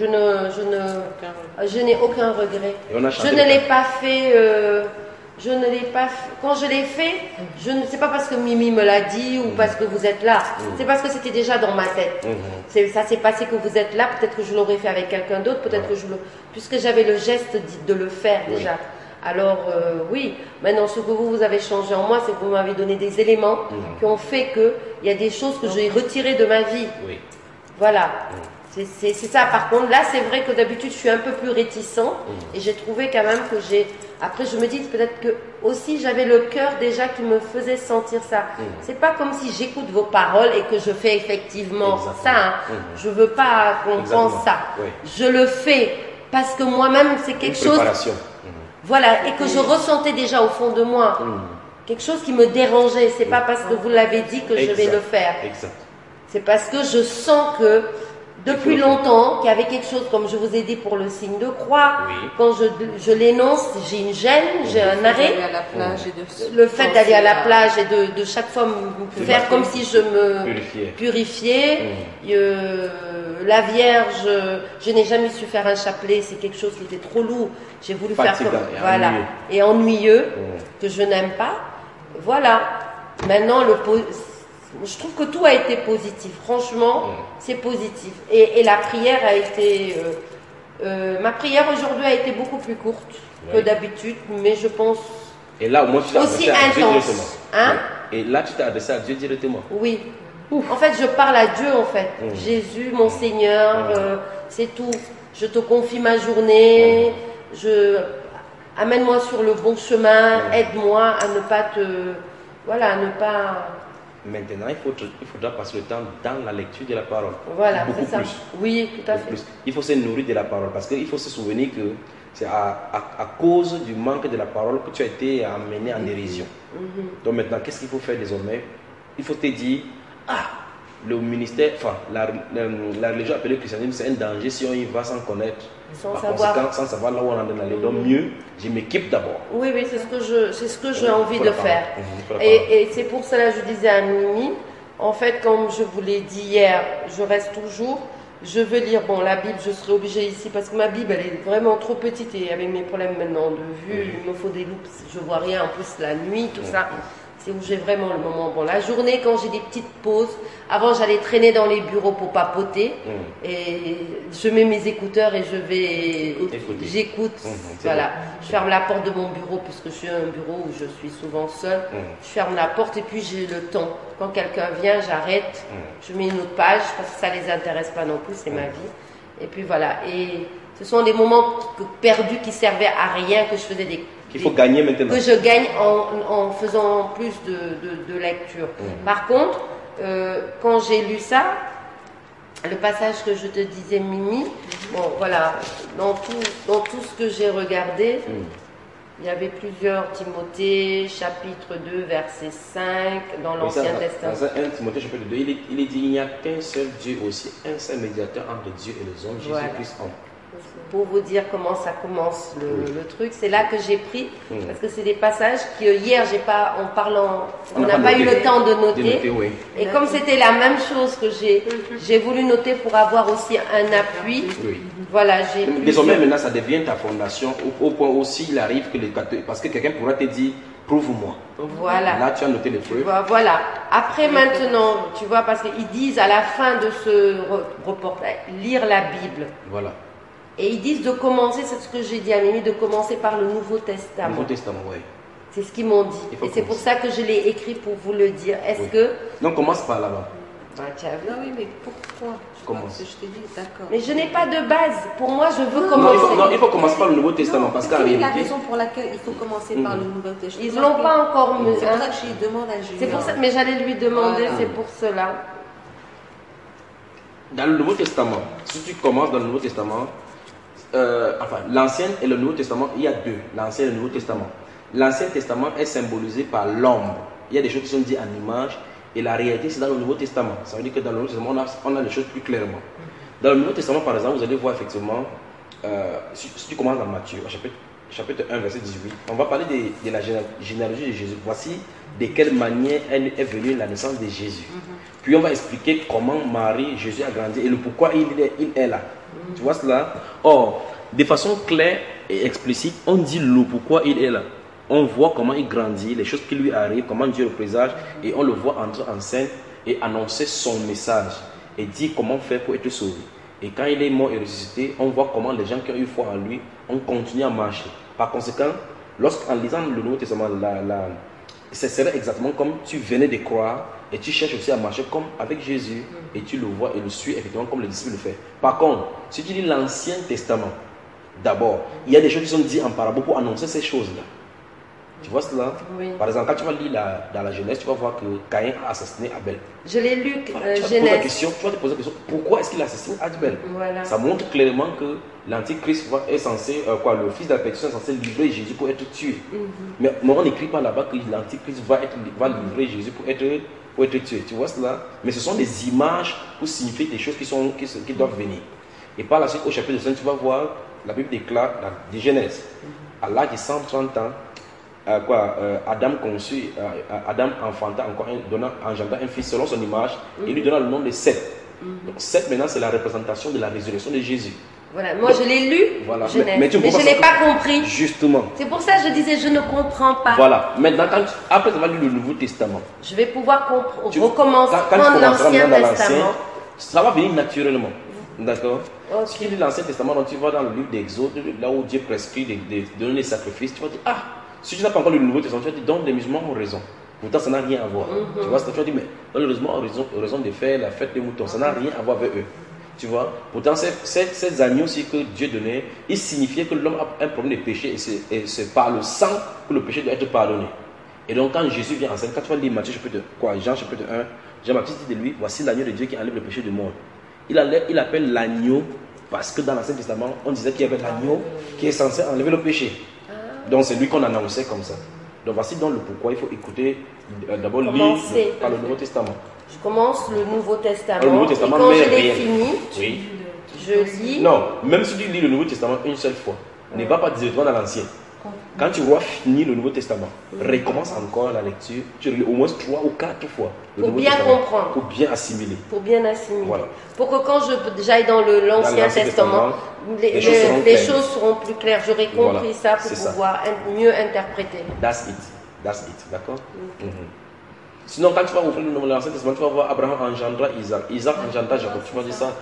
S5: n'ai aucun regret.
S4: Et on a chanté
S5: Je ne l'ai pas fait. Quand je l'ai fait, je ne sais pas parce que Mimi me l'a dit ou parce que vous êtes là. C'est parce que c'était déjà dans ma tête. Ça s'est passé que vous êtes là. Peut-être que je l'aurais fait avec quelqu'un d'autre. Peut-être que puisque j'avais le geste de le faire déjà. Alors oui, maintenant ce que vous avez changé en moi, c'est que vous m'avez donné des éléments qui ont fait qu'il y a des choses que j'ai retirées de ma vie.
S4: Oui.
S5: Voilà. C'est ça. Par contre, là, c'est vrai que d'habitude, je suis un peu plus réticent et j'ai trouvé quand même que Après, je me dis peut-être que aussi j'avais le cœur déjà qui me faisait sentir ça. C'est pas comme si j'écoute vos paroles et que je fais effectivement ça. Je veux pas qu'on pense ça.
S4: Oui.
S5: Je le fais parce que moi-même, c'est quelque chose. Voilà, et que je ressentais déjà au fond de moi. Quelque chose qui me dérangeait. C'est pas parce que vous l'avez dit que je vais le faire.
S4: Exact.
S5: C'est parce que je sens que depuis longtemps, qu'il y avait quelque chose, comme je vous ai dit pour le signe de croix, quand je l'énonce, j'ai une gêne, j'ai un arrêt. Le fait d'aller à la plage et de chaque fois me faire comme si je me purifiais. La Vierge, je n'ai jamais su faire un chapelet, c'est quelque chose qui était trop lourd. J'ai voulu faire comme voilà et ennuyeux que je n'aime pas. Voilà. Maintenant je trouve que tout a été positif. Franchement, c'est positif. Et la prière a été ma prière aujourd'hui a été beaucoup plus courte que d'habitude, mais je pense
S4: et là au moins tu t'es
S5: aussi
S4: adressé à Dieu
S5: intense.
S4: directement. Et là tu t'es adressé à Dieu directement.
S5: Oui. En fait, je parle à Dieu, en fait. Jésus, mon Seigneur, c'est tout. Je te confie ma journée. Amène-moi sur le bon chemin. Aide-moi à ne pas
S4: Maintenant, il faudra passer le temps dans la lecture de la parole.
S5: Voilà,
S4: beaucoup
S5: c'est ça.
S4: plus.
S5: Oui, tout à fait.
S4: Plus. Il faut se nourrir de la parole parce qu'il faut se souvenir que c'est à cause du manque de la parole que tu as été amené en dérision. Donc maintenant, qu'est-ce qu'il faut faire désormais? Il faut te dire, le ministère, enfin, la religion appelée christianisme, c'est un danger si on y va sans connaître, sans savoir là où on en est allé. Donc mieux, je m'équipe d'abord.
S5: Oui, c'est ce que j'ai envie de faire. Et c'est pour cela que je disais à Mimi, en fait, comme je vous l'ai dit hier, je reste toujours. Je veux lire, la Bible, je serai obligée ici parce que ma Bible, elle est vraiment trop petite et avec mes problèmes maintenant de vue, il me faut des loupes, je vois rien, en plus la nuit, tout ça, c'est où j'ai vraiment le moment. La journée, quand j'ai des petites pauses, avant j'allais traîner dans les bureaux pour papoter et je mets mes écouteurs et j'écoute, voilà. Je ferme la porte de mon bureau puisque je suis un bureau où je suis souvent seule, je ferme la porte et puis j'ai le temps. Quand quelqu'un vient, j'arrête, je mets une autre page parce que ça les intéresse pas non plus, c'est ma vie. Et puis voilà, et ce sont des moments perdus qui servaient à rien, que je faisais
S4: qu'il faut gagner maintenant.
S5: Que je gagne en faisant plus de lecture. Par contre, quand j'ai lu ça, le passage que je te disais, Mimi, dans tout ce que j'ai regardé, il y avait plusieurs Timothée, chapitre 2, verset 5, dans l'Ancien Testament.
S4: Dans 1 Timothée, chapitre 2, il est dit il n'y a qu'un seul Dieu aussi, un seul médiateur entre Dieu et les hommes, Jésus-Christ homme.
S5: Pour vous dire comment ça commence le truc, c'est là que j'ai pris, parce que c'est des passages que hier, on n'a pas eu le temps de noter. Et comme c'était la même chose que j'ai voulu noter pour avoir aussi un appui, voilà,
S4: désormais, maintenant, ça devient ta fondation, au point aussi il arrive que les catholiques, parce que quelqu'un pourra te dire, prouve-moi.
S5: Voilà.
S4: Là, tu as noté les preuves.
S5: Voilà. Après, maintenant, tu vois, parce qu'ils disent à la fin de ce reportage, lire la Bible.
S4: Voilà.
S5: Et ils disent de commencer, c'est ce que j'ai dit à Mimi, de commencer par le Nouveau Testament.
S4: Nouveau Testament, oui.
S5: C'est ce qu'ils m'ont dit. Et c'est pour ça que je l'ai écrit pour vous le dire. Est-ce que...
S4: Donc commence par là-bas.
S3: Non, oui, mais pourquoi?
S4: Commence.
S3: Je t'ai dit, d'accord.
S5: Mais je n'ai pas de base. Pour moi, je veux commencer.
S4: Il faut commencer par le Nouveau Testament. Parce qu'en réalité...
S3: la raison pour laquelle il faut commencer par le Nouveau Testament.
S5: Ils ne l'ont pas encore...
S3: C'est pour ça que je demande à Julien.
S5: C'est pour ça, mais j'allais lui demander, c'est pour cela.
S4: Dans le Nouveau Testament, si tu commences dans le Nouveau Testament, l'Ancien et le Nouveau Testament, il y a deux, l'Ancien et le Nouveau Testament. L'Ancien Testament est symbolisé par l'ombre. Il y a des choses qui sont dites en image et la réalité c'est dans le Nouveau Testament. Ça veut dire que dans le Nouveau Testament, on a les choses plus clairement. Dans le Nouveau Testament, par exemple, vous allez voir effectivement, si tu commences dans Matthieu, chapitre 1, verset 18, on va parler de la généalogie de Jésus. Voici de quelle manière est venue la naissance de Jésus. Puis on va expliquer comment Marie, Jésus a grandi et le pourquoi il est là. Tu vois cela? Or, de façon claire et explicite, on dit le pourquoi il est là. On voit comment il grandit, les choses qui lui arrivent, comment Dieu le présage, et on le voit entrer en scène et annoncer son message et dire comment faire pour être sauvé. Et quand il est mort et ressuscité, on voit comment les gens qui ont eu foi en lui ont continué à marcher. Par conséquent, lorsqu'en lisant le Nouveau Testament, ce serait exactement comme tu venais de croire et tu cherches aussi à marcher comme avec Jésus et tu le vois et le suis effectivement comme les disciples le font. Par contre, si tu lis l'Ancien Testament, d'abord, il y a des choses qui sont dites en parabole pour annoncer ces choses-là. Tu vois cela?
S5: Oui.
S4: Par exemple, quand tu vas lire dans la Genèse, tu vas voir que Caïn a assassiné Abel.
S5: Je l'ai lu,
S4: tu vas te poser la question, pourquoi est-ce qu'il a assassiné Abel?
S5: Voilà.
S4: Ça montre clairement que l'Antichrist est censé, le fils de la perdition est censé livrer Jésus pour être tué. Mais on n'écrit pas là-bas que l'Antichrist va livrer Jésus pour être tué. Tu vois cela? Mais ce sont des images pour signifier des choses qui doivent venir. Et par la suite, au chapitre 5, tu vas voir, la Bible déclare, dans Genèse, à l'âge de 130 ans, Adam enfanta encore engendra un fils selon son image et lui donna le nom de Seth. Donc Seth maintenant c'est la représentation de la résurrection de Jésus.
S5: Voilà, moi je l'ai lu,
S4: voilà.
S5: mais je n'ai pas compris.
S4: Justement.
S5: C'est pour ça que je disais je ne comprends pas.
S4: Voilà, maintenant après avoir lu le Nouveau Testament,
S5: je vais pouvoir recommencer prendre l'Ancien Testament.
S4: Ça va venir naturellement. D'accord. Si tu lis l'Ancien Testament, donc tu vas dans le livre d'Exode, là où Dieu prescrit de donner des sacrifices, tu vas dire si tu n'as pas encore lu le Nouveau Testament, tu vas dire donc les musulmans ont raison. Pourtant, ça n'a rien à voir. Tu vois, tu vas dire mais dans les musulmans ont raison de faire la fête des moutons, ça n'a rien à voir avec eux. Tu vois, pourtant ces agneaux aussi que Dieu donnait, ils signifiaient que l'homme a un problème de péché et c'est par le sang que le péché doit être pardonné. Et donc quand Jésus vient enseigner, quand tu vas lire Matthieu chapitre Jean chapitre 1, Jean-Baptiste dit de lui, voici l'agneau de Dieu qui enlève le péché du monde. Il appelle l'agneau parce que dans l'Ancien Testament, on disait qu'il y avait l'agneau qui est censé enlever le péché. Donc c'est lui qu'on annonçait comme ça. Donc voici donc le pourquoi il faut écouter, d'abord lire par le Nouveau Testament.
S5: Je commence le Nouveau Testament.
S4: Le Nouveau Testament,
S5: et quand
S4: mais
S5: je l'ai
S4: rien.
S5: fini,
S4: Oui.
S5: je lis.
S4: Non, même si tu lis le Nouveau Testament une seule fois, ne va pas directement dans l'Ancien. Quand tu vois finir le Nouveau Testament, recommence encore la lecture, tu relis au moins 3 ou 4 fois le
S5: Pour
S4: Nouveau
S5: bien
S4: Testament,
S5: comprendre.
S4: pour bien assimiler.
S5: Pour bien assimiler.
S4: Voilà.
S5: Pour que quand j'aille dans l'Ancien Testament, les choses seront plus claires. J'aurai compris ça pour pouvoir mieux interpréter.
S4: That's it. D'accord? Sinon, quand tu vas ouvrir l'Ancien Testament, tu vas voir Abraham engendra Isaac. Isaac engendra Jacob. Tu vas dire ça.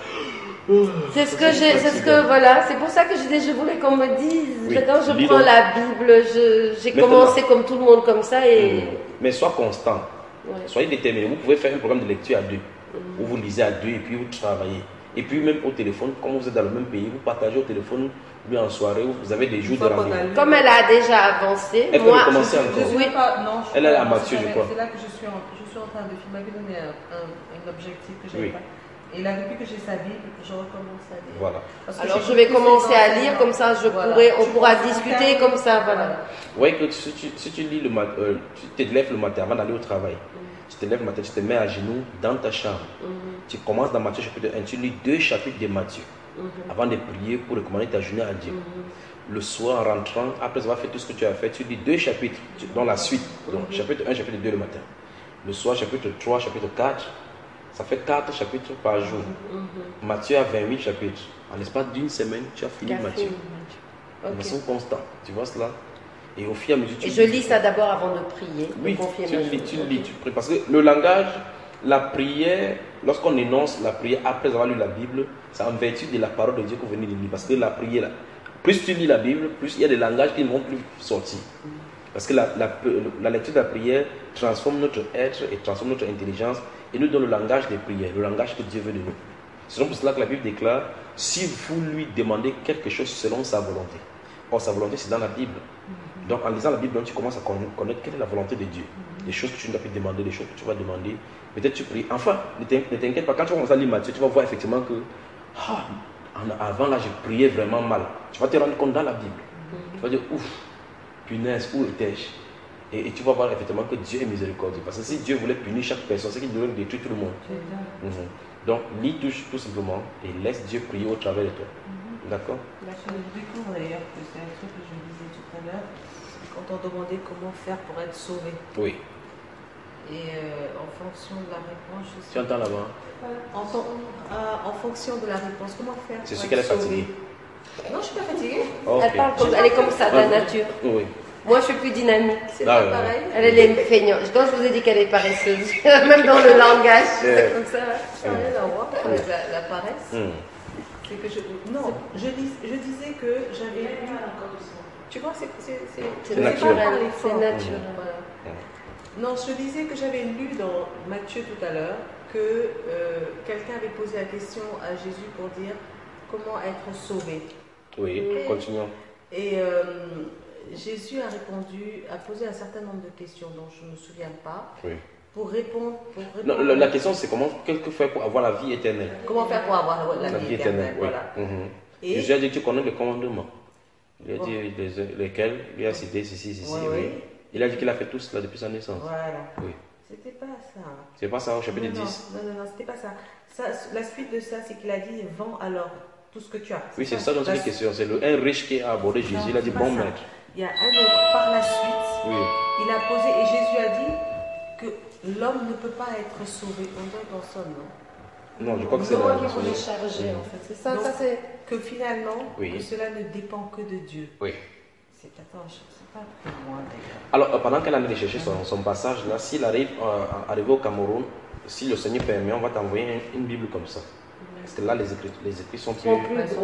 S5: C'est pour ça que je voulais qu'on me dise.
S4: Oui.
S5: Quand je prends la Bible, j'ai commencé comme tout le monde comme ça et.
S4: Mais sois constant.
S5: Ouais.
S4: Soyez déterminé. Vous pouvez faire un programme de lecture à 2. Où vous lisez à 2 et puis vous travaillez. Et puis même au téléphone, comme vous êtes dans le même pays, vous partagez au téléphone, ou bien en soirée, vous avez des jours de rendez-vous.
S5: Comme elle a déjà avancé,
S4: elle peut recommencer encore.
S3: Elle
S4: est à Matthieu, je crois.
S3: C'est là que je suis en train de filmer. Elle m'avait donné un objectif que je n'avais pas. Et là, depuis que j'ai sa Bible, je recommence à lire.
S4: Voilà.
S5: Alors je vais commencer à lire, comme ça on pourra discuter comme ça. Voilà.
S4: Vous voyez que si tu lis tu te lèves le matin avant d'aller au travail. Tu te lèves le matin, tu te mets à genoux dans ta chambre. Tu commences dans Matthieu chapitre 1, tu lis 2 chapitres de Matthieu avant de prier pour recommander ta journée à Dieu. Le soir, en rentrant, après avoir fait tout ce que tu as fait, tu lis 2 chapitres dans la suite. Donc chapitre 1, chapitre 2 le matin. Le soir, chapitre 3, chapitre 4. Ça fait 4 chapitres par jour. Matthieu a 28 chapitres. En l'espace d'une semaine, tu as fini Matthieu. De façon constante. Tu vois cela? Et au fur et à mesure,
S5: je lis ça d'abord avant de prier.
S4: Oui, tu lis. Parce que le langage, la prière, lorsqu'on énonce la prière après avoir lu la Bible, c'est en vertu de la parole de Dieu qu'on venait de lire. Parce que la prière, plus tu lis la Bible, plus il y a des langages qui ne vont plus sortir. Parce que la lecture de la prière transforme notre être et transforme notre intelligence et nous donne le langage des prières, le langage que Dieu veut de nous. C'est donc pour cela que la Bible déclare, si vous lui demandez quelque chose selon sa volonté. Or, sa volonté, c'est dans la Bible. Donc, en lisant la Bible, tu commences à connaître quelle est la volonté de Dieu. Des choses que tu ne dois plus demander, des choses que tu vas demander. Peut-être tu pries. Enfin, ne t'inquiète pas, quand tu vas commencer à lire Matthieu, tu vas voir effectivement que, avant là, je priais vraiment mal. Tu vas te rendre compte dans la Bible. Tu vas dire, ouf, punaise, où étais-je? Et tu vas voir effectivement que Dieu est miséricordieux. Parce que si Dieu voulait punir chaque personne, c'est qu'il devrait détruire tout le monde. Donc, lis tout simplement et laisse Dieu prier au travers de toi. D'accord?
S3: Je découvre d'ailleurs que c'est un truc que je disais tout à l'heure, quand on demandait comment faire pour être sauvé.
S4: Oui.
S3: Et en fonction de la réponse, je sais.
S4: Tu entends là-bas?
S3: En fonction de la réponse, comment faire?
S4: C'est sûr qu'elle est fatiguée.
S3: Non, je ne suis pas fatiguée.
S5: Okay. Elle est comme ça, de la nature.
S4: Oui.
S5: Moi, je suis plus dynamique.
S3: C'est pas pareil.
S5: Elle est feignante. Quand je vous ai dit qu'elle est paresseuse, même dans le langage, c'est comme ça.
S3: Ça n'a rien à voir avec la paresse. C'est que je disais que j'avais lu. Tu vois, c'est
S5: naturel. C'est naturel.
S3: Non, je disais que j'avais lu dans Matthieu tout à l'heure que quelqu'un avait posé la question à Jésus pour dire comment être sauvé. Oui,
S4: continuons.
S3: Et Jésus a posé un certain nombre de questions dont je ne me souviens pas.
S4: Oui.
S3: Pour répondre.
S4: Non, la question c'est comment faire pour avoir la vie éternelle.
S3: Comment faire pour avoir la vie éternelle, voilà.
S4: Et Jésus a dit que tu connais le commandement. Il a dit lesquels, il a cité ceci. Oui. Il a dit qu'il a fait tout cela depuis sa naissance.
S3: Voilà.
S4: Oui.
S3: C'était pas ça.
S4: C'est pas ça au chapitre 10.
S3: Non, c'était pas ça. La suite de ça, c'est qu'il a dit vends alors tout ce que tu as.
S4: Oui, c'est ça dont c'est la question. C'est un riche qui a abordé Jésus. Il a dit bon maître.
S3: Il y a un autre par la suite.
S4: Oui.
S3: Il a posé et Jésus a dit que l'homme ne peut pas être sauvé. On doit être en somme, non?
S4: Non, je crois que c'est
S5: moi qui faut les charger en fait. C'est ça,
S3: donc,
S5: ça c'est.
S3: Que finalement, que cela ne dépend que de Dieu.
S4: Oui.
S3: C'est pas très loin d'ailleurs.
S4: Alors, pendant qu'elle allait chercher son passage là, s'il arrive au Cameroun, si le Seigneur permet, on va t'envoyer une Bible comme ça. Parce que là, les écrits sont plus gros.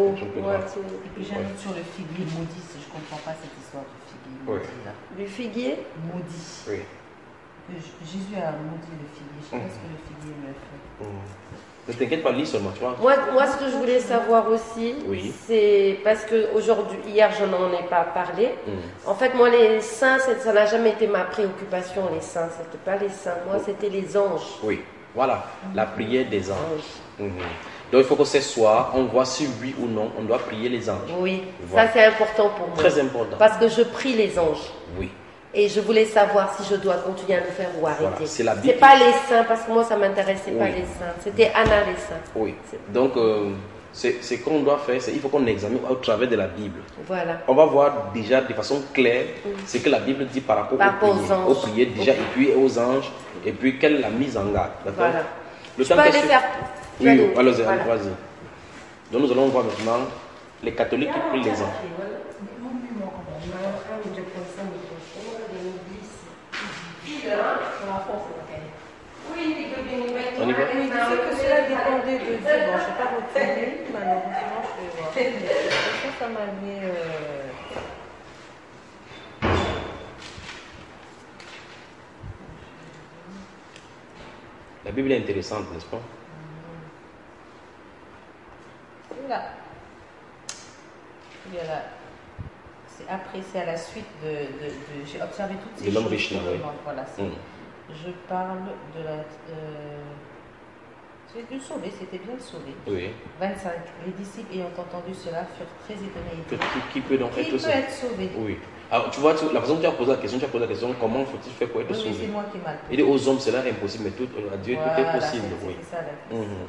S3: Et puis j'ai un autre sur le figuier maudit, je ne comprends pas cette histoire du figuier maudit là.
S5: Du figuier
S3: maudit.
S4: Oui.
S3: Jésus a maudit le figuier. Je ne sais pas ce que le figuier lui a fait.
S4: Ne t'inquiète pas, lis seulement, tu vois.
S5: Moi, ce que je voulais savoir aussi,
S4: Oui.
S5: c'est parce que hier, je n'en ai pas parlé. En fait, moi, les saints, ça n'a jamais été ma préoccupation, les saints. C'était pas les saints. Moi, c'était les anges.
S4: Oui, voilà, la prière des anges. Donc il faut que ce soir, on voit si oui ou non, on doit prier les anges.
S5: Oui,
S4: Voilà.
S5: ça c'est important pour moi.
S4: Très important.
S5: Parce que je prie les anges.
S4: Oui.
S5: Et je voulais savoir si je dois continuer à le faire ou arrêter.
S4: Voilà, c'est la Bible.
S5: C'est pas les saints, parce que moi ça m'intéressait pas
S4: Oui.
S5: les saints. C'était Anna les saints.
S4: Oui. Donc ce qu'on doit faire, c'est il faut qu'on examine au travers de la Bible.
S5: Voilà.
S4: On va voir déjà de façon claire ce que la Bible dit par rapport aux prières déjà, et puis aux anges, et puis quelle est la mise en garde. D'accord.
S5: Voilà.
S4: Le
S5: Je
S4: temps
S5: peux
S4: que
S5: aller faire.
S4: Oui, allez-y,
S5: Voilà.
S4: vas-y. Donc nous allons voir maintenant les catholiques qui prient les anges. On y va?
S3: Oui, tu sais que cela dépendait de Dieu. Bon, je ne vais pas retirer, malheureusement, je vais voir. Ça m'a mis.
S4: La Bible est intéressante, n'est-ce pas?
S3: Là. Il y a là. C'est à la suite de j'ai observé toutes ces
S4: De l'homme
S3: choses.
S4: riche, là, oui.
S3: Voilà, je parle de la. C'est de sauver, c'était bien sauvé.
S4: Oui.
S3: 25. Les disciples ayant entendu cela furent très étonnés.
S4: Qui peut donc
S3: Qui
S4: être
S3: peut
S4: sauvé?
S3: être sauvé?
S4: Oui. Alors tu vois, la façon dont tu as posé la question, comment faut-il faire pour être
S3: Oui,
S4: sauvé?
S3: c'est moi qui ai mal.
S4: Il dit aux hommes cela est impossible, mais à Dieu tout est possible. Oui.
S3: C'est ça la question.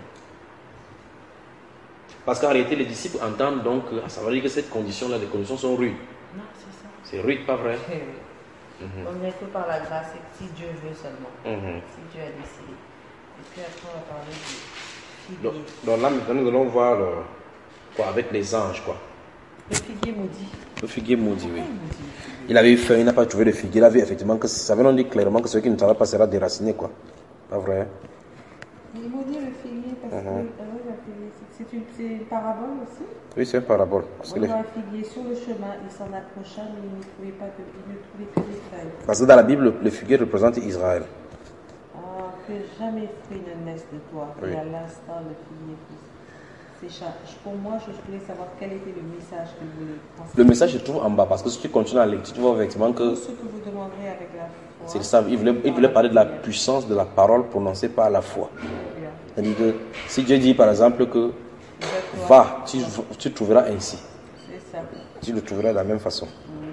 S4: Parce qu'en réalité, les disciples entendent donc, ça veut dire que cette condition-là, les conditions sont rudes.
S3: Non, c'est ça.
S4: C'est rude, pas vrai?
S3: On n'est que par la grâce, et si Dieu veut seulement. Si Dieu a décidé. Et puis après, on va parler du figuier.
S4: Donc là, maintenant, nous allons voir quoi, avec les anges, quoi.
S3: Le figuier maudit.
S4: Le figuier maudit, oui. Il avait eu faim, il n'a pas trouvé de figuier. Il a vu effectivement que ça veut dire clairement que celui qui ne travaille pas sera déraciné, quoi. Pas vrai?
S3: Il maudit le figuier parce que c'est une parabole aussi.
S4: Oui, c'est une parabole. Parce
S3: On voit un figuier sur le chemin, il s'en approcha, mais il ne trouvait que des feuilles.
S4: Parce que dans la Bible, le figuier représente Israël.
S3: Ah, que jamais fruit ne naisse de toi.
S4: Oui.
S3: Et à l'instant, le figuier s'échappe. Pour moi, je voulais savoir quel était le message que vous voulez transmettre.
S4: Le message se trouve en bas, parce que si tu continues à lire, tu vois effectivement que
S3: Tout ce que vous demanderez avec la foi.
S4: c'est ça. Il voulait parler de la puissance de la parole prononcée par la foi. C'est-à-dire que si Dieu dit par exemple que va, tu trouveras ainsi.
S3: C'est ça.
S4: Tu le trouveras de la même façon.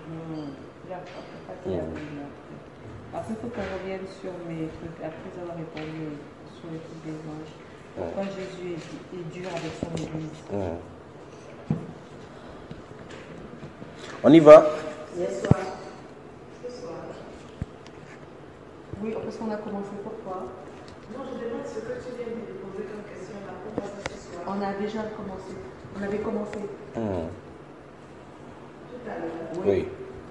S3: Après, il faut qu'on revienne sur mes trucs, après avoir répondu sur les trucs des anges. Pourquoi Jésus est dur avec son Église.
S4: On y va.
S3: Oui, parce qu'on a commencé pourquoi?
S7: Non, je demande ce que tu viens de me poser comme question là. Pourquoi ça ce soir?
S3: On a déjà commencé. On avait commencé.
S7: Tout à l'heure.
S4: Oui.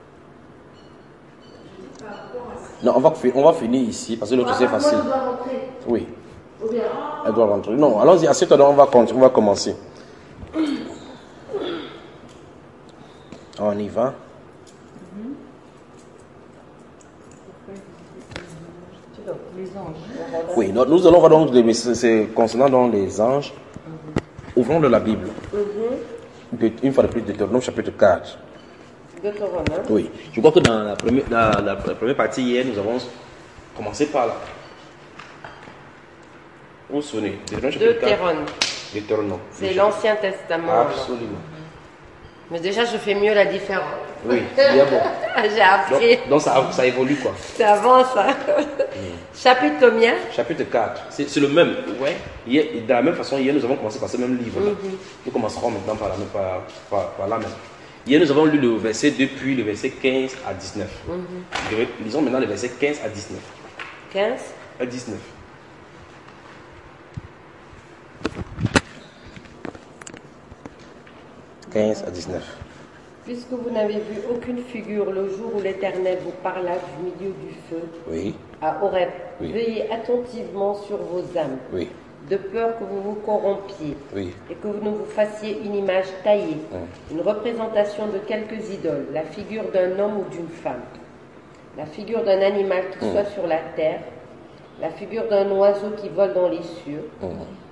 S4: Non, on va finir ici parce que l'autre c'est facile.
S5: Moi, je dois rentrer.
S4: Oui.
S5: Ou bien,
S4: Elle doit rentrer. Non, allons-y, assieds-toi, on va commencer. On y va.
S3: Les anges.
S4: Oui, nous allons voir donc, c'est concernant donc les anges. Ouvrons de la Bible. Une fois de plus, Deutéronome chapitre 4.
S5: Deutéronome.
S4: Oui, je crois que dans la première partie hier, nous avons commencé par là. Vous vous souvenez? Deutéronome.
S5: C'est l'Ancien Testament. alors.
S4: Absolument.
S5: Mais déjà, je fais mieux la différence.
S4: Oui, bien bon.
S5: J'ai appris.
S4: Donc ça évolue quoi.
S5: Ça avance. Hein. Chapitre combien?
S4: Chapitre 4, c'est le même. Ouais. Hier, de la même façon, hier nous avons commencé par ce même livre-là. Nous commencerons maintenant par là même. Hier nous avons lu le verset depuis le verset 15 à 19. Lisons maintenant le verset 15 à 19.
S5: 15
S4: À 19. À 19.
S5: Puisque vous n'avez vu aucune figure le jour où l'Éternel vous parla du milieu du feu,
S4: Oui,
S5: à Horeb,
S4: Oui.
S5: veillez attentivement sur vos âmes,
S4: oui,
S5: de peur que vous vous corrompiez,
S4: oui.
S5: et que vous ne vous fassiez une image taillée, une représentation de quelques idoles, la figure d'un homme ou d'une femme, la figure d'un animal qui soit sur la terre, la figure d'un oiseau qui vole dans les cieux,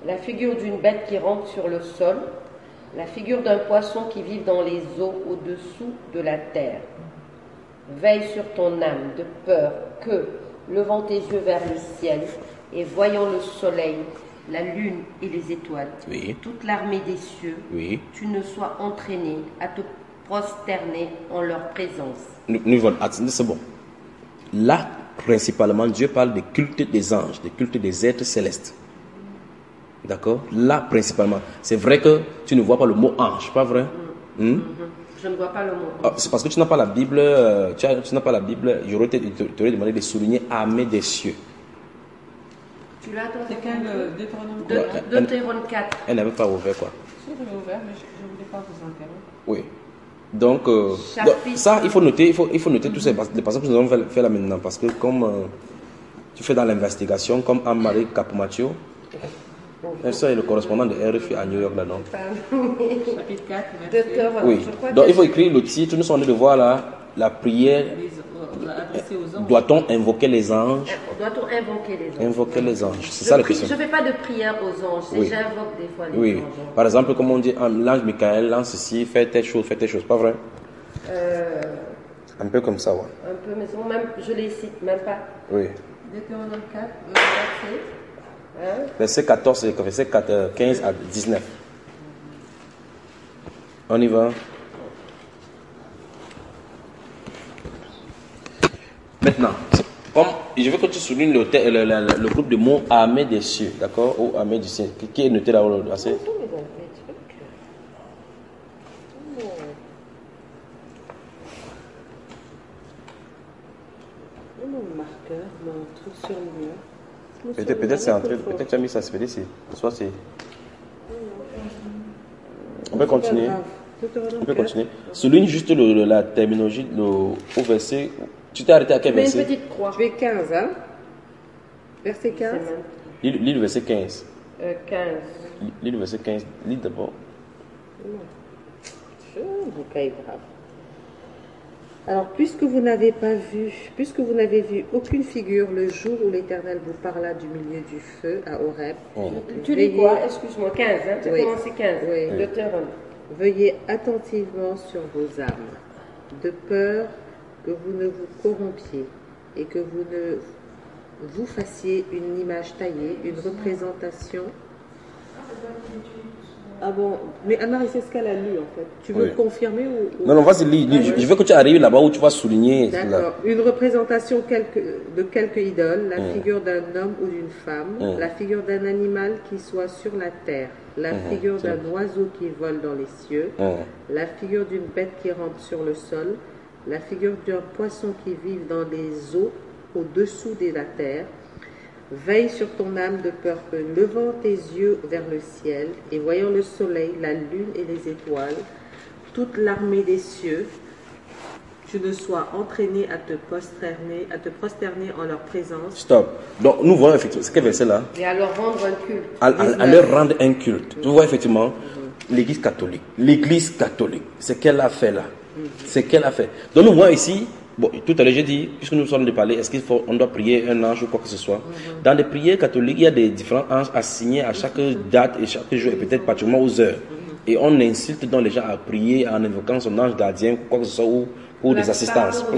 S5: la figure d'une bête qui rampe sur le sol, la figure d'un poisson qui vit dans les eaux au-dessous de la terre. Veille sur ton âme de peur que, levant tes yeux vers le ciel et voyant le soleil, la lune et les étoiles, toute l'armée des cieux, tu ne sois entraîné à te prosterner en leur présence.
S4: Attendez, c'est bon. Là, principalement, Dieu parle des cultes des anges, des cultes des êtres célestes. D'accord? Là, principalement. C'est vrai que tu ne vois pas le mot ange, pas vrai?
S5: Je ne vois pas le mot.
S4: C'est parce que tu n'as pas la Bible. Tu n'as pas la Bible. J'aurais demandé de souligner armée des cieux.
S5: Tu l'as, toi?
S7: C'est quel Deutéronome 4?
S5: Deutéronome 4.
S4: Elle n'avait pas ouvert, quoi.
S7: Si, je l'ai ouvert, mais je ne voulais pas vous interrompre.
S4: Oui. Donc, ça, il faut noter tous les passages que nous allons faire là maintenant. Parce que comme tu fais dans l'investigation, comme Anne-Marie Capomatio, ça est le correspondant de RFI à New York là, donc.
S7: Chapitre 4, verset.
S4: Oui. Donc, il faut écrire le titre. Nous sommes en train de voir là, la prière.
S7: Adressée aux anges.
S4: Doit-on invoquer les anges?
S5: Doit-on invoquer les anges?
S4: Invoquer les anges. C'est ça la question.
S5: Je ne fais pas de prière aux anges. J'invoque des fois les anges.
S4: Par exemple, comme on dit, l'ange Michael lance ceci, fait telle chose, pas vrai? Un peu comme ça, ouais.
S5: Un peu, mais c'est même, je les cite même pas.
S4: Oui.
S7: Deutéronome 4, verset.
S4: Verset 14 et verset 15 à 19. On y va. Maintenant, comme je veux que tu soulignes le groupe de mots armée des cieux, d'accord? Ou armée du ciel, qui est noté là au verset. Peut-être c'est entré, peut-être tu as mis ça, c'est soit c'est. On peut continuer. On peut continuer. Souligne juste la terminologie au verset. Tu t'es arrêté à quel verset?
S5: Une petite croix.
S3: Je vais 15, hein? Verset 15.
S4: Lis le verset 15.
S5: 15.
S4: Lis le verset 15. Lis d'abord.
S3: Alors, puisque vous n'avez vu aucune figure le jour où l'Éternel vous parla du milieu du feu à Horeb,
S5: Tu dis quoi? Excuse-moi, 15, hein? Tu as
S3: Oui.
S5: commencé 15.
S3: Oui.
S5: Deutéronome.
S3: Veuillez attentivement sur vos âmes, de peur que vous ne vous corrompiez et que vous ne vous fassiez une image taillée, une représentation. Ah bon, mais Anna, c'est ce qu'elle a lu en fait. Tu veux confirmer ou...
S4: Non, vas-y, lis. Je veux que tu arrives là-bas où tu vas souligner.
S3: D'accord. Une représentation de quelque idole, la figure d'un homme ou d'une femme, la figure d'un animal qui soit sur la terre, la figure d'un oiseau qui vole dans les cieux, la figure d'une bête qui rampe sur le sol, la figure d'un poisson qui vit dans les eaux au-dessous de la terre. Veille sur ton âme de peur que, levant tes yeux vers le ciel et voyant le soleil, la lune et les étoiles, toute l'armée des cieux, tu ne sois entraîné à te prosterner en leur présence.
S4: Stop. Donc nous voyons effectivement, c'est quel verset là?
S5: Et à leur rendre un culte.
S4: À leur rendre un culte. Tu vois effectivement l'Église catholique. L'Église catholique, c'est qu'elle a fait là. C'est qu'elle a fait. Donc nous voyons ici. Bon, tout à l'heure j'ai dit, puisque nous sommes de parler, est-ce qu'on doit prier un ange ou quoi que ce soit? Dans les prières catholiques, il y a des différents anges assignés à chaque date et chaque jour, et peut-être particulièrement aux heures. Et on incite donc les gens à prier en invoquant son ange gardien, ou quoi que ce soit, ou pour des assistances.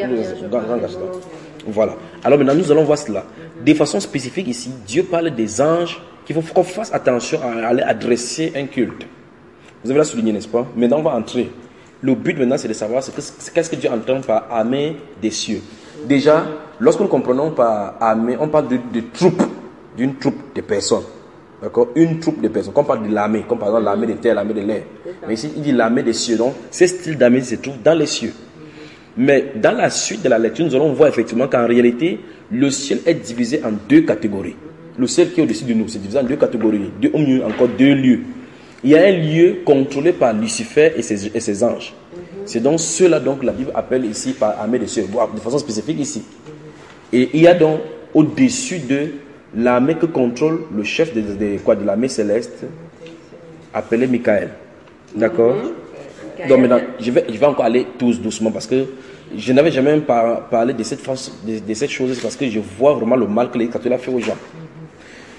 S4: Voilà. Alors maintenant, nous allons voir cela. De façon spécifique ici, Dieu parle des anges qu'il faut qu'on fasse attention à aller adresser un culte. Vous avez la souligné, n'est-ce pas? Maintenant, on va entrer. Le but maintenant, c'est de savoir qu'est-ce que Dieu entend par armée des cieux. Déjà, lorsque nous comprenons par armée, on parle de troupe, d'une troupe de personnes. D'accord? Une troupe de personnes. Quand on parle de l'armée, comme par exemple l'armée de terre, l'armée de l'air. Mais ici, il dit l'armée des cieux. Donc, ce style d'armée se trouve dans les cieux. Mais dans la suite de la lecture, nous allons voir effectivement qu'en réalité, le ciel est divisé en deux catégories. Le ciel qui est au-dessus de nous, c'est divisé en deux catégories. Au mieux, encore deux lieux. Il y a un lieu contrôlé par Lucifer et ses anges. C'est donc ceux-là donc la Bible appelle ici par armée des cieux, de façon spécifique ici. Et il y a donc au-dessus de l'armée que contrôle le chef de l'armée céleste, appelé Michael. D'accord? Donc maintenant, je vais encore aller tous doucement parce que je n'avais jamais parlé de cette chose parce que je vois vraiment le mal que les catholiques ont fait aux gens.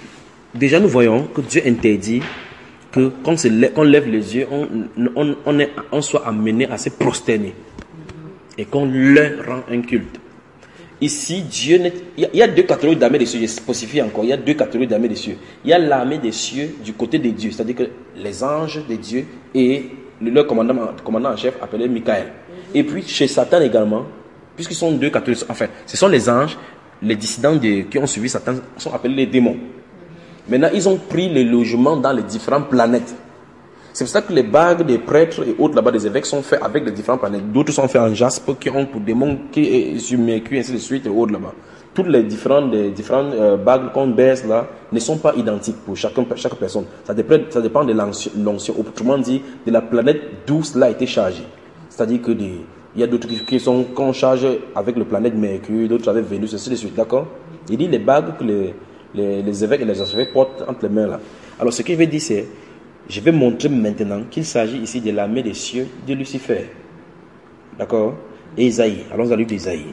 S4: déjà nous voyons que Dieu interdit que quand on lève les yeux, on soit amené à se prosterner et qu'on leur rend un culte. Ici, Dieu il y a deux catégories d'armée des cieux, je spécifie encore, il y a deux catégories d'armée des cieux. Il y a l'armée des cieux du côté de Dieu, c'est-à-dire que les anges de Dieu et leur commandant en chef appelé Michael. Et puis chez Satan également, puisqu'ils sont deux catégories, enfin, ce sont les anges, les dissidents qui ont suivi Satan sont appelés les démons. Maintenant, ils ont pris le logement dans les différentes planètes. C'est pour ça que les bagues des prêtres et autres là-bas, des évêques, sont faits avec les différentes planètes. D'autres sont faits en jaspe, qui ont pour démons, qui est sur Mercure, ainsi de suite, et autres là-bas. Toutes les différentes bagues qu'on baisse là ne sont pas identiques pour chaque personne. Ça dépend de l'onction, autrement dit, de la planète d'où cela a été chargé. C'est-à-dire que il y a d'autres qu'on charge avec la planète Mercure, d'autres avec Vénus, ainsi de suite, d'accord? Il dit les bagues que les évêques et les archevêques portent entre les mains là. Alors ce qu'il veut dire c'est, je vais montrer maintenant qu'il s'agit ici de l'armée des cieux de Lucifer. D'accord? Et Isaïe. Allons à la livre d'Isaïe.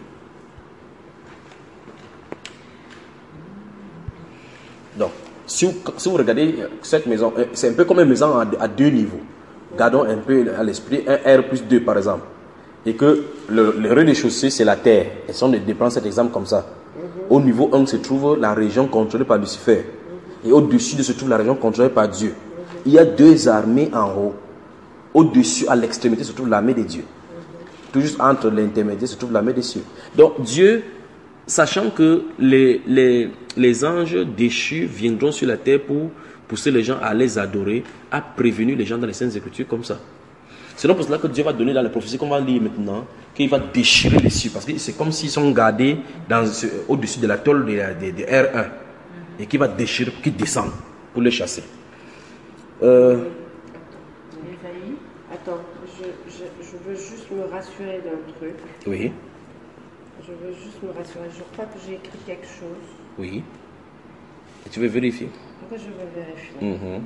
S4: Donc, si vous regardez cette maison, c'est un peu comme une maison à deux niveaux. Gardons un peu à l'esprit un R plus 2 par exemple. Et que le rez-de-chaussée c'est la terre. Et si on prend cet exemple comme ça. Au niveau 1 se trouve la région contrôlée par Lucifer. Et au-dessus se trouve la région contrôlée par Dieu. Il y a deux armées en haut. Au-dessus, à l'extrémité, se trouve l'armée des dieux. Tout juste entre l'intermédiaire se trouve l'armée des cieux. Donc Dieu, sachant que les anges déchus viendront sur la terre pour pousser les gens à les adorer, a prévenu les gens dans les Saintes Écritures comme ça. C'est donc pour cela que Dieu va donner dans les prophéties qu'on va lire maintenant, qu'il va déchirer les cieux. Parce que c'est comme s'ils sont gardés au-dessus de la tôle de R1. Et qu'il va déchirer, qu'il descende pour les chasser.
S5: Attends, je veux juste me rassurer d'un truc.
S4: Oui.
S5: Je veux juste me rassurer. Je crois que j'ai écrit quelque chose.
S4: Oui. Et tu veux vérifier?
S5: Pourquoi je veux vérifier?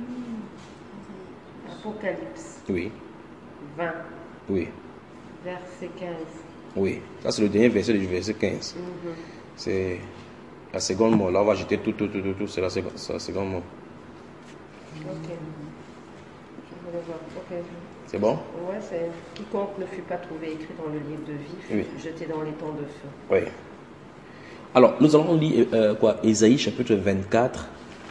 S5: Apocalypse.
S4: Oui.
S5: 20.
S4: Oui.
S5: Verset 15.
S4: Oui. Ça, c'est le dernier verset du verset 15. C'est la seconde mot. Là, on va jeter tout. C'est la seconde mot.
S5: Ok. Je voulais voir. Ok.
S4: C'est bon?
S5: Ouais, c'est quiconque ne fut pas trouvé écrit dans le livre de vie, fut jeté dans les temps de feu.
S4: Oui. Alors, nous allons lire Ésaïe chapitre 24.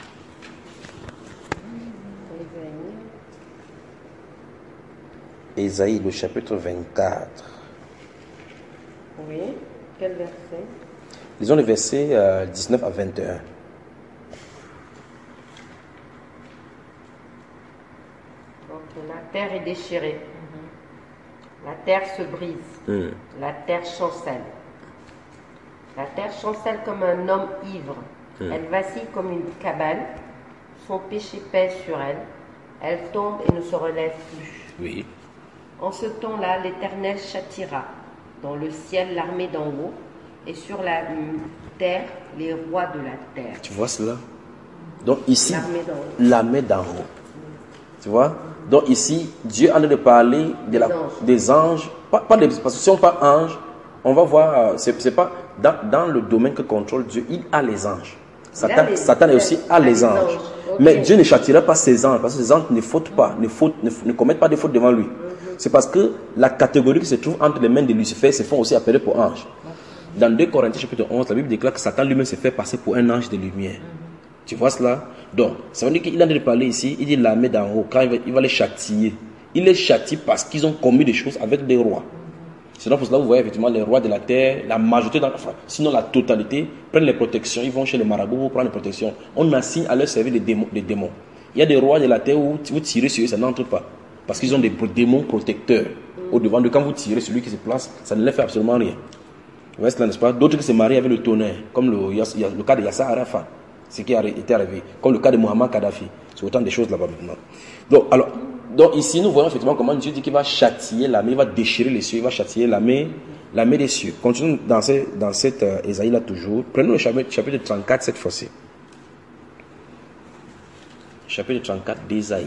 S4: Ésaïe, le chapitre 24.
S5: Oui. Quel verset?
S4: Lisons les versets 19 à 21.
S5: La terre est déchirée. La terre se brise. La terre chancelle. La terre chancelle comme un homme ivre. Elle vacille comme une cabane. Son péché pèse sur elle. Elle tombe et ne se relève plus.
S4: Oui.
S5: En ce temps-là, l'Éternel châtiera. Dans le ciel, l'armée d'en haut. Et sur la terre, les rois de la terre.
S4: Tu vois cela? Donc ici, l'armée d'en haut. Tu vois? Donc ici, Dieu en train de parler des anges. Pas parce que si on parle anges, on va voir, c'est pas dans le domaine que contrôle Dieu, il a les anges. Satan aussi a les anges. Okay. Mais Dieu ne châtira pas ses anges, parce que ses anges ne fautent pas, ne commettent pas de fautes devant lui. C'est parce que la catégorie qui se trouve entre les mains de Lucifer se font aussi appeler pour anges. Dans 2 Corinthiens chapitre 11, la Bible déclare que Satan lui-même se fait passer pour un ange de lumière. Tu vois cela? Donc, ça veut dire qu'il a de parler ici, il dit l'armée d'en haut, quand il va les châtier. Il les châtie parce qu'ils ont commis des choses avec des rois. C'est donc pour cela que vous voyez effectivement les rois de la terre, la majorité, sinon la totalité, prennent les protections. Ils vont chez les marabouts pour prendre les protections. On assigne à leur servir les démons. Il y a des rois de la terre où vous tirez sur eux, ça n'entre pas. Parce qu'ils ont des démons protecteurs. Au-devant de quand vous tirez sur lui qui se place, ça ne leur fait absolument rien. Vous voyez cela, n'est-ce pas? D'autres qui se marient avec le tonnerre, comme le cas de Yasser Arafat, ce qui était arrivé, comme le cas de Muammar Kadhafi. C'est autant de choses là-bas maintenant. Donc ici, nous voyons effectivement comment Dieu dit qu'il va châtier l'armée, il va déchirer les cieux, il va châtier l'armée des cieux. Continuons dans cette Ésaïe-là toujours. Prenons le chapitre 34 cette fois-ci. Chapitre 34 d'Ésaïe.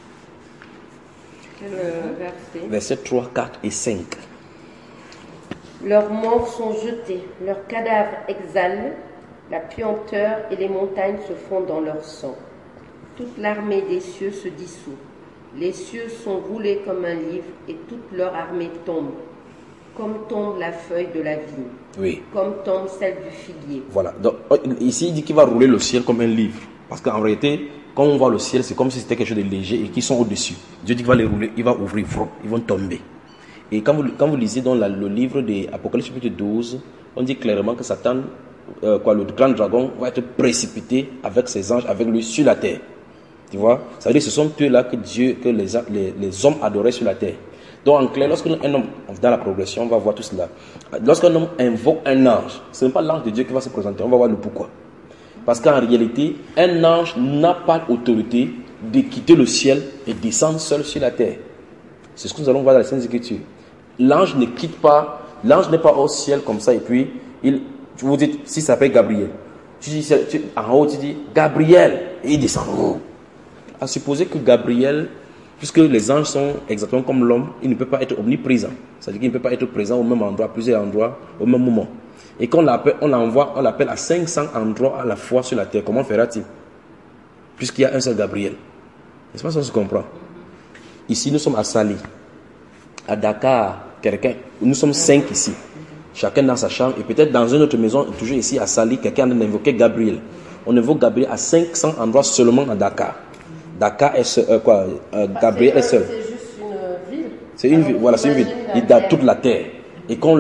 S5: Quel verset?
S4: Versets 3, 4 et 5.
S5: Leurs morts sont jetés, leurs cadavres exhalent, la puanteur et les montagnes se fondent dans leur sang. Toute l'armée des cieux se dissout. Les cieux sont roulés comme un livre et toute leur armée tombe. Comme tombe la feuille de la vigne.
S4: Oui.
S5: Comme tombe celle du figuier.
S4: Voilà. Donc, ici, il dit qu'il va rouler le ciel comme un livre. Parce qu'en réalité, quand on voit le ciel, c'est comme si c'était quelque chose de léger et qui sont au-dessus. Dieu dit qu'il va les rouler, il va ouvrir, ils vont tomber. Et quand vous lisez dans le livre de Apocalypse chapitre 12, on dit clairement que Satan, le grand dragon, va être précipité avec ses anges, avec lui sur la terre. Tu vois? Ça veut dire que ce sont eux-là que les hommes adoraient sur la terre. Donc en clair, lorsqu'un homme, dans la progression, on va voir tout cela. Lorsqu'un homme invoque un ange, ce n'est pas l'ange de Dieu qui va se présenter, on va voir le pourquoi. Parce qu'en réalité, un ange n'a pas l'autorité de quitter le ciel et descendre seul sur la terre. C'est ce que nous allons voir dans la Sainte Écriture. L'ange ne quitte pas, l'ange n'est pas au ciel comme ça et puis, tu vous dites, s'il s'appelle Gabriel, en haut tu dis Gabriel et il descend en haut. À supposer que Gabriel, puisque les anges sont exactement comme l'homme, il ne peut pas être omniprésent. C'est-à-dire qu'il ne peut pas être présent au même endroit, plusieurs endroits, au même moment. Et quand on l'appelle à 500 endroits à la fois sur la terre, comment fera-t-il? Puisqu'il y a un seul Gabriel. N'est-ce pas ça se comprend? Ici, nous sommes à Sali, à Dakar, nous sommes 5 ici. Chacun dans sa chambre. Et peut-être dans une autre maison, toujours ici à Sali, quelqu'un a invoqué Gabriel. On invoque Gabriel à 500 endroits seulement à Dakar. Dakar est Gabriel est seul.
S5: C'est juste une ville.
S4: C'est une ville, voilà, c'est une ville. Il est dans toute la terre. Et quand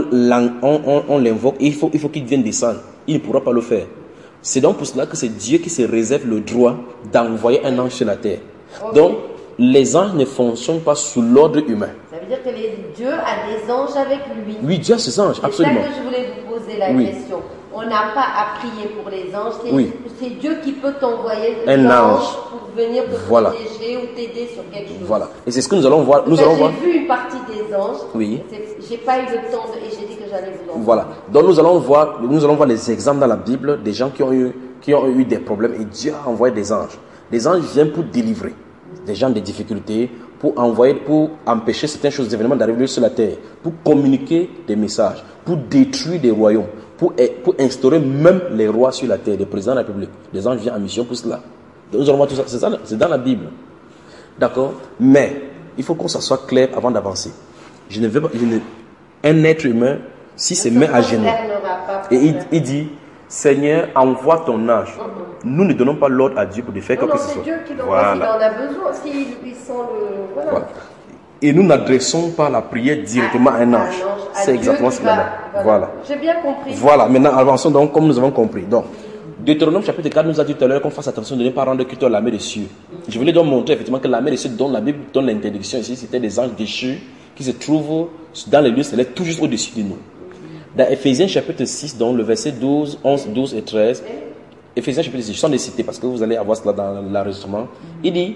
S4: on l'invoque, il faut qu'il vienne descendre. Il ne pourra pas le faire. C'est donc pour cela que c'est Dieu qui se réserve le droit d'envoyer un ange sur la terre. Okay. Donc, les anges ne fonctionnent pas sous l'ordre humain.
S5: Ça veut dire que Dieu a des anges avec lui.
S4: Oui, Dieu a ses anges, absolument.
S5: C'est ça que je voulais vous poser la question. On n'a pas à prier pour les anges. C'est Dieu qui peut t'envoyer un ange pour venir te protéger ou t'aider sur quelque chose.
S4: Voilà. Et c'est ce que nous allons voir.
S5: J'ai vu une partie des anges.
S4: Oui.
S5: J'ai pas eu le temps et j'ai dit que j'allais vous en parler.
S4: Voilà. Donc nous allons voir les exemples dans la Bible des gens qui ont eu des problèmes et Dieu a envoyé des anges. Les anges viennent pour délivrer des gens des difficultés, pour empêcher certaines choses, des événements d'arriver sur la terre, pour communiquer des messages, pour détruire des royaumes, pour instaurer même les rois sur la terre, les présidents de la République. Les anges viennent en mission pour cela. Donc, nous allons voir tout ça. C'est dans la Bible. D'accord? Mais il faut qu'on soit clair avant d'avancer. Je ne veux pas. Un être humain, s'il se met à genoux et il dit, Seigneur, envoie ton ange. Nous ne donnons pas l'ordre à Dieu pour faire quelque chose.
S5: C'est Dieu qui l'envoie s'il en a besoin, s'il sent le... Voilà.
S4: Et nous n'adressons pas la prière directement à un ange. C'est exactement ce qu'il y a. Voilà.
S5: J'ai bien compris.
S4: Voilà, maintenant avançons donc comme nous avons compris. Donc, Deutéronome chapitre 4 nous a dit tout à l'heure qu'on fasse attention de ne pas rendre culte à la main des cieux. Je voulais donc montrer effectivement que la main des cieux dont la Bible donne l'interdiction ici, c'était des anges déchus qui se trouvent dans les lieux célestes tout juste au-dessus de nous. Dans Ephésiens chapitre 6, donc le verset 12, 11, 12 et 13, Ephésiens chapitre 6, je sens les citer parce que vous allez avoir cela dans l'enregistrement. Il dit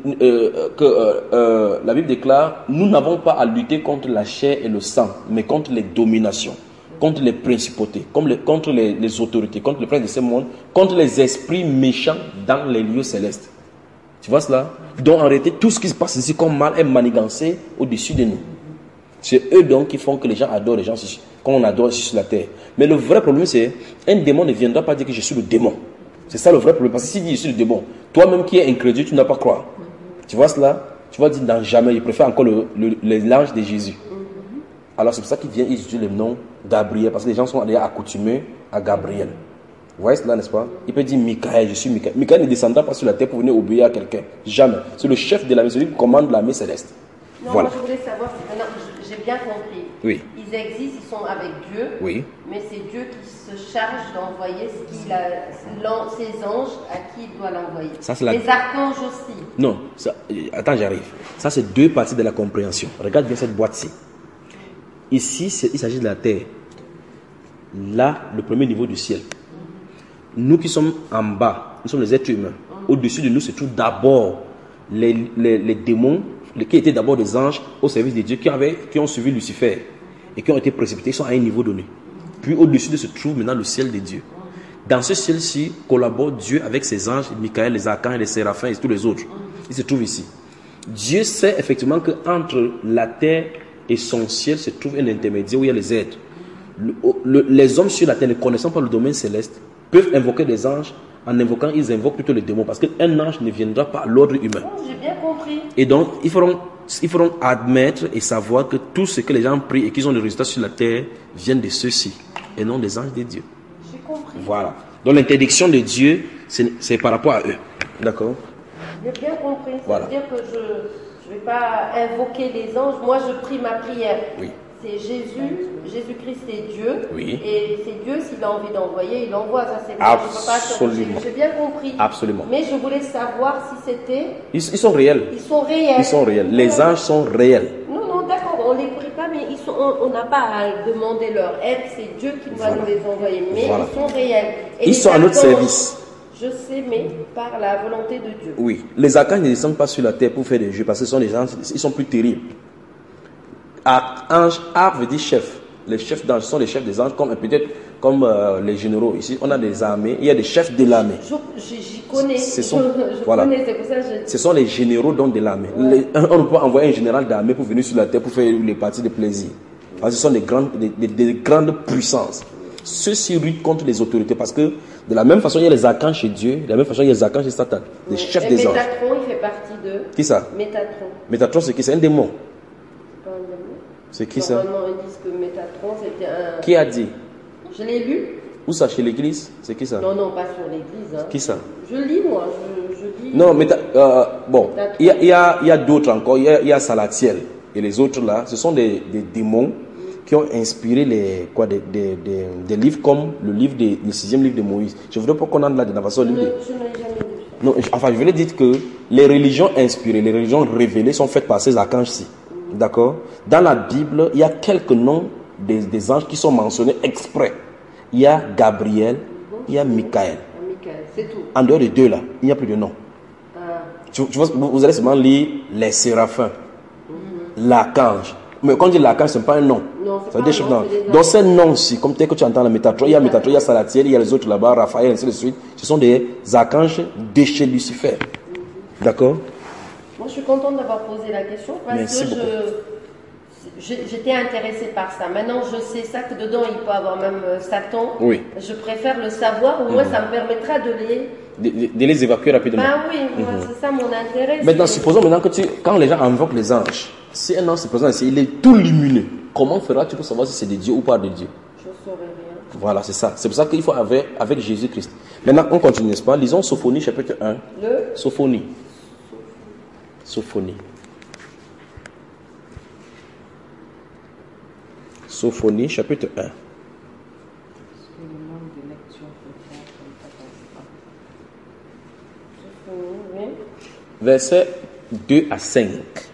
S4: que la Bible déclare, nous n'avons pas à lutter contre la chair et le sang, mais contre les dominations, contre les principautés, contre les autorités, contre les princes de ce monde, contre les esprits méchants dans les lieux célestes. Tu vois cela? Donc en réalité, tout ce qui se passe ici comme mal est manigancé au-dessus de nous. C'est eux donc qui font que les gens adorent les gens comme on adore ici sur la terre. Mais le vrai problème, c'est un démon ne viendra pas dire que je suis le démon. C'est ça le vrai problème. Parce que s'il dit je suis le démon, toi-même qui es incrédule, tu ne vas pas croire. Tu vois cela? Tu vas dire dans jamais. Il préfère encore l'ange de Jésus. Alors c'est pour ça qu'il vient utiliser le nom Gabriel. Parce que les gens sont déjà accoutumés à Gabriel. Vous voyez cela, n'est-ce pas? Il peut dire Michael, je suis Michael. Michael ne descendra pas sur la terre pour venir obéir à quelqu'un. Jamais. C'est le chef de la maison qui commande l'armée céleste.
S5: Non,
S4: voilà.
S5: Moi je voulais savoir, j'ai bien compris.
S4: Oui.
S5: Ils existent, ils sont avec Dieu.
S4: Oui.
S5: Mais c'est Dieu qui se charge d'envoyer ses anges à qui il doit l'envoyer. Les archanges aussi.
S4: Non, attends, j'arrive. Ça, c'est deux parties de la compréhension. Regarde bien cette boîte-ci. Ici, il s'agit de la terre. Là, le premier niveau du ciel. Nous qui sommes en bas, nous sommes les êtres humains. Au-dessus de nous se trouvent d'abord les démons, qui étaient d'abord des anges au service de Dieu, qui ont suivi Lucifer et qui ont été précipités, ils sont à un niveau donné. Puis au-dessus de se trouve maintenant le ciel de Dieu. Dans ce ciel-ci collabore Dieu avec ses anges, Michael, les archanges, les séraphins et tous les autres. Ils se trouvent ici. Dieu sait effectivement qu'entre la terre et son ciel se trouve un intermédiaire où il y a les êtres. Les hommes sur la terre, ne connaissant pas le domaine céleste, peuvent invoquer des anges. En invoquant, ils invoquent plutôt les démons. Parce qu'un ange ne viendra pas à l'ordre humain.
S5: Oh, j'ai bien compris.
S4: Et donc, ils feront admettre et savoir que tout ce que les gens prient et qu'ils ont le résultat sur la terre viennent de ceux-ci. Et non des anges de Dieu.
S5: J'ai compris.
S4: Voilà. Donc l'interdiction de Dieu, c'est par rapport à eux. D'accord?
S5: J'ai bien compris.
S4: Voilà.
S5: Ça veut dire que je ne vais pas invoquer les anges. Moi, je prie ma prière.
S4: Oui.
S5: C'est Jésus-Christ est Dieu.
S4: Oui.
S5: Et c'est Dieu, s'il a envie d'envoyer, il envoie. Ça, c'est
S4: Absolument.
S5: J'ai bien compris.
S4: Absolument.
S5: Mais je voulais savoir si c'était...
S4: Ils sont réels.
S5: Ils sont réels.
S4: Ils sont réels. Les anges sont réels.
S5: Non, d'accord, on ne les prie pas, mais on n'a pas à demander leur aide. C'est Dieu qui doit nous les envoyer. Mais
S4: Voilà.
S5: ils sont réels. Et
S4: Ils sont à notre service.
S5: Je sais, mais par la volonté de Dieu.
S4: Oui. Les archanges ne descendent pas sur la terre pour faire des jeux parce que ce sont des gens, ils sont plus terribles. Archange, veut dire chef. Les chefs d'anges sont les chefs des anges, peut-être comme les généraux. Ici, on a des armées, il y a des chefs de l'armée.
S5: J'y connais.
S4: Voilà.
S5: Connais, c'est pour ça que
S4: Ce sont les généraux donc de l'armée.
S5: Ouais.
S4: On ne peut pas envoyer un général d'armée pour venir sur la terre pour faire les parties de plaisir. Parce que ce sont des grandes puissances. Ceux-ci luttent contre les autorités parce que de la même façon, il y a les archanges chez Dieu, de la même façon, il y a les archanges chez Satan, les chefs des anges.
S5: Métatron, il fait partie de...
S4: Qui ça?
S5: Métatron.
S4: Métatron, c'est qui? C'est un démon.
S5: Pas un démon.
S4: C'est qui ça?
S5: Normalement, ils disent que Métatron, c'était un...
S4: Qui a dit?
S5: Je l'ai lu.
S4: Où ça? Chez l'église? C'est qui ça?
S5: Non, pas sur l'église. Hein.
S4: Qui ça?
S5: Je lis, moi. Je lis.
S4: Non, bon, il y a d'autres encore. Il y a Salatiel. Et les autres là, ce sont des démons qui ont inspiré des livres comme le 6e livre de Moïse. Je voudrais pas qu'on entre là de la façon.
S5: Je n'ai jamais lu ça.
S4: Non, enfin, je voulais dire que les religions inspirées, les religions révélées sont faites par ces archanges-ci. D'accord? Dans la Bible, il y a quelques noms des anges qui sont mentionnés exprès. Il y a Gabriel, il y a Michael.
S5: Michael, c'est tout.
S4: En dehors des deux là, il n'y a plus de nom. Tu vois, vous allez seulement lire les séraphins, l'archange. Mais quand on dit l'archange, ce n'est pas un nom.
S5: Non,
S4: ça veut dire chef d'ange. Dans ces noms-ci, comme tel que tu entends la Métatron, il y a Métatron, il y a Salatiel, il y a les autres là-bas, Raphaël, ainsi de suite. Ce sont des archanges de chez Lucifer. D'accord?
S5: Moi, je suis contente d'avoir posé la question parce
S4: Merci
S5: que j'étais intéressée par ça. Maintenant, je sais ça que dedans, il peut y avoir même Satan.
S4: Oui.
S5: Je préfère le savoir. Au moins, ça me permettra de
S4: les évacuer rapidement.
S5: Ben oui, moi, c'est ça mon intérêt.
S4: Maintenant, supposons maintenant que quand les gens invoquent les anges, si un ange se présente ici, il est tout lumineux. Comment feras-tu pour savoir si c'est de Dieu ou pas de Dieu?
S5: Je ne saurais rien.
S4: Voilà, c'est ça. C'est pour ça qu'il faut avec Jésus-Christ. Maintenant, on continue, n'est-ce pas? Lisons Sophonie, chapitre 1. Sophonie. Sophonie, chapitre 1. Versets 2 à 5.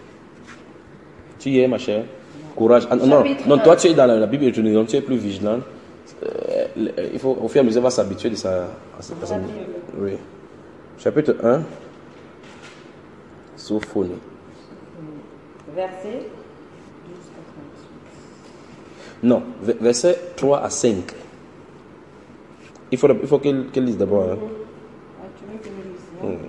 S4: Tu y es, ma chère? Courage. Ah, non, toi, tu es dans la Bible, donc tu es plus vigilante. Il faut, au fur et à mesure, on va s'habituer à cette personne. Oui. Chapitre 1. Sophonie.
S5: Verset
S4: Non, verset 3 à 5. Il faut qu'elle lise d'abord. Hein.
S5: tu veux que je lise,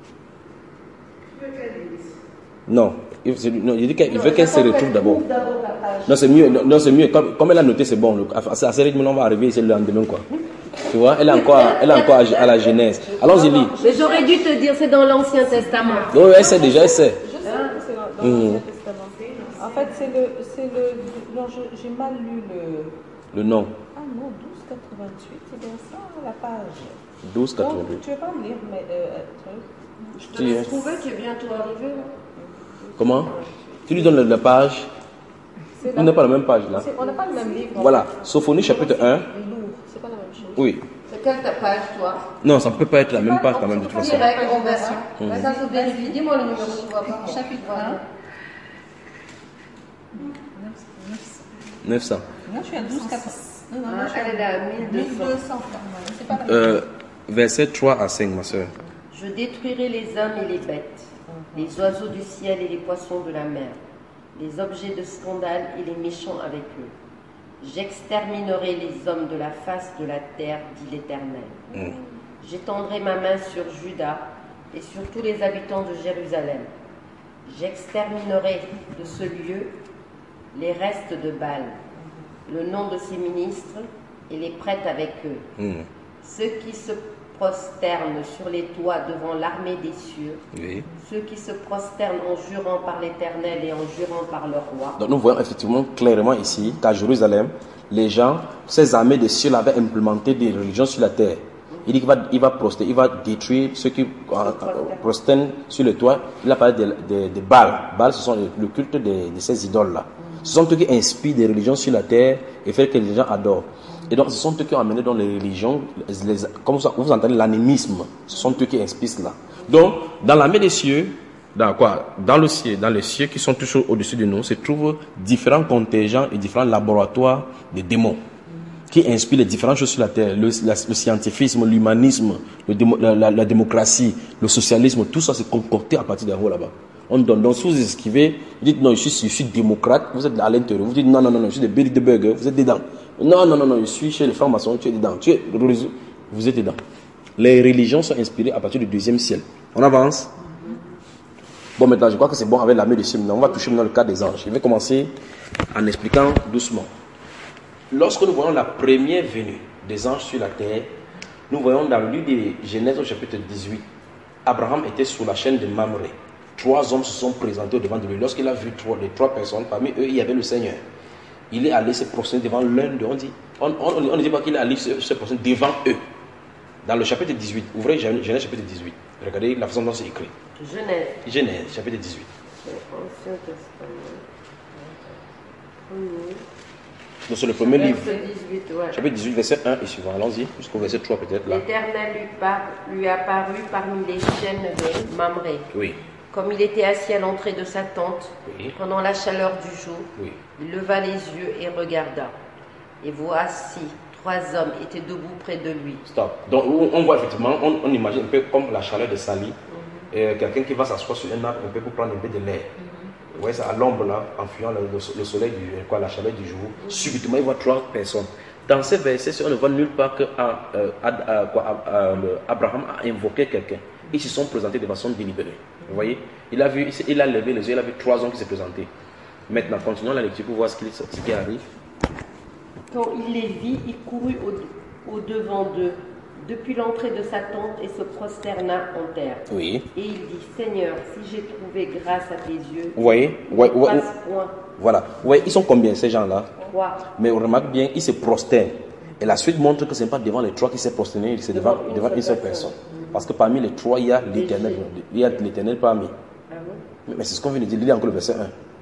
S4: Non, il dit qu'il veut qu'elle se retrouve d'abord. Non, c'est mieux. Non, c'est mieux. Comme elle a noté, c'est bon. À ce rythme, on va arriver ici le lendemain, quoi. Tu vois, elle est encore à la Genèse. Allons-y, lis.
S5: Mais j'aurais dû te dire, c'est dans l'Ancien Testament.
S4: Oui, elle sait déjà, elle sait.
S7: Je sais que c'est dans l'Ancien Testament. En fait, c'est le. Non, j'ai mal lu
S4: le nom.
S7: Ah non, 1288, c'est bien ça, la page.
S4: 1288.
S7: Donc, tu veux pas me lire, mais.
S5: Je te trouvais, tu es bientôt arrivé.
S4: Comment? Tu lui donnes la page. On n'a pas la même page là.
S7: On n'a pas le même livre.
S4: Voilà, Sophonie chapitre 1.
S7: C'est pas la même chose.
S4: Oui.
S5: C'est quelle ta page, toi?
S4: Non, ça ne peut pas être la même page quand même de toute façon.
S5: Direct, on verra. Ça se vérifie. Dis-moi le numéro, tu vois pas.
S7: Chapitre 1.
S4: 900.
S7: Moi, je suis à 1280. Non, moi, je suis
S5: Elle est à 1200.
S7: C'est pas la même chose.
S4: Verset 3 à 5, ma soeur.
S5: Je détruirai les hommes et les bêtes, les oiseaux du ciel et les poissons de la mer, les objets de scandale et les méchants avec eux. J'exterminerai les hommes de la face de la terre, dit l'Éternel. J'étendrai ma main sur Juda et sur tous les habitants de Jérusalem. J'exterminerai de ce lieu les restes de Baal. le nom de ses ministres et les prêtres avec eux. Ceux qui se prosternent sur les toits devant l'armée des cieux, ceux qui se prosternent en jurant par l'Éternel et en jurant par leur roi.
S4: Donc nous voyons effectivement clairement ici qu'à Jérusalem, les gens, ces armées des cieux avaient implémenté des religions sur la terre. Il dit qu'il va prosterner, il va détruire ceux qui prosternent sur le toit. Il a parlé de Baal. Baal, ce sont le culte de ces idoles-là. Ce sont eux qui inspirent des religions sur la terre et font que les gens adorent. Et donc, ce sont eux qui ont amené dans les religions, comme ça, vous entendez l'animisme. Ce sont eux qui inspirent cela. Donc, dans l'armée des cieux, dans les cieux qui sont toujours au-dessus de nous, se trouvent différents contingents et différents laboratoires de démons qui inspirent les différentes choses sur la terre. Le scientifisme, l'humanisme, la démocratie, le socialisme, tout ça c'est concocté à partir d'un haut là-bas. On donne. Donc, si vous esquivez, vous dites non, je suis démocrate, vous êtes à l'intérieur. Vous dites non, je suis de Bilderberg, vous êtes dedans. Non, je suis chez les francs-maçons, tu es dedans. Vous êtes dedans. Les religions sont inspirées à partir du 2e ciel. On avance. Bon, maintenant, je crois que c'est bon avec l'armée de cieux. On va toucher maintenant le cas des anges. Je vais commencer en expliquant doucement. Lorsque nous voyons la première venue des anges sur la terre, nous voyons dans le livre de Genèse au chapitre 18, Abraham était sous la chaîne de Mamré. 3 hommes se sont présentés au devant de lui. Lorsqu'il a vu les 3 personnes, parmi eux, il y avait le Seigneur. Il est allé se prosterner devant l'un d'eux. On ne dit pas qu'il est allé se prosterner devant eux. Dans le chapitre 18, ouvrez Genèse chapitre 18. Regardez la façon dont c'est écrit. Genèse chapitre 18.
S5: Ancien Testament.
S4: Donc c'est le premier livre.
S5: 18, ouais.
S4: Chapitre 18, verset 1 et suivant. Allons-y, jusqu'au verset 3 peut-être là.
S5: L'Éternel lui apparut parmi les chaînes de Mamré.
S4: Oui.
S5: Comme il était assis à l'entrée de sa tente, pendant la chaleur du jour, il leva les yeux et regarda. Et voici, 3 hommes étaient debout près de lui.
S4: Stop. Donc on voit effectivement, on imagine un peu comme la chaleur de Sali. Quelqu'un qui va s'asseoir sur un arbre un peu pour prendre un peu de l'air. Vous voyez ça à l'ombre là, en fuyant le soleil, la chaleur du jour. Subitement, il voit 3 personnes. Dans ces versets, on ne voit nulle part que Abraham a invoqué quelqu'un. Ils se sont présentés de façon délibérée. Vous voyez, il a levé les yeux, il a vu 3 hommes qui se présentaient. Maintenant, continuons la lecture pour voir ce qui arrive.
S5: Quand il les vit, il courut au-devant d'eux, depuis l'entrée de sa tente, et se prosterna en terre.
S4: Oui.
S5: Et il dit, Seigneur, si j'ai trouvé grâce à tes yeux,
S4: vous voyez, voilà. Ouais, ils sont combien ces gens-là?
S5: 3.
S4: Mais on remarque bien, ils se prosternent. Et la suite montre que ce n'est pas devant les 3 qui s'est prosterné, c'est devant une seule personne. Parce que parmi les 3, il y a l'Éternel. Il y a l'Éternel parmi.
S5: Ah bon?
S4: Mais c'est ce qu'on vient de dire. Il y a encore le verset 1.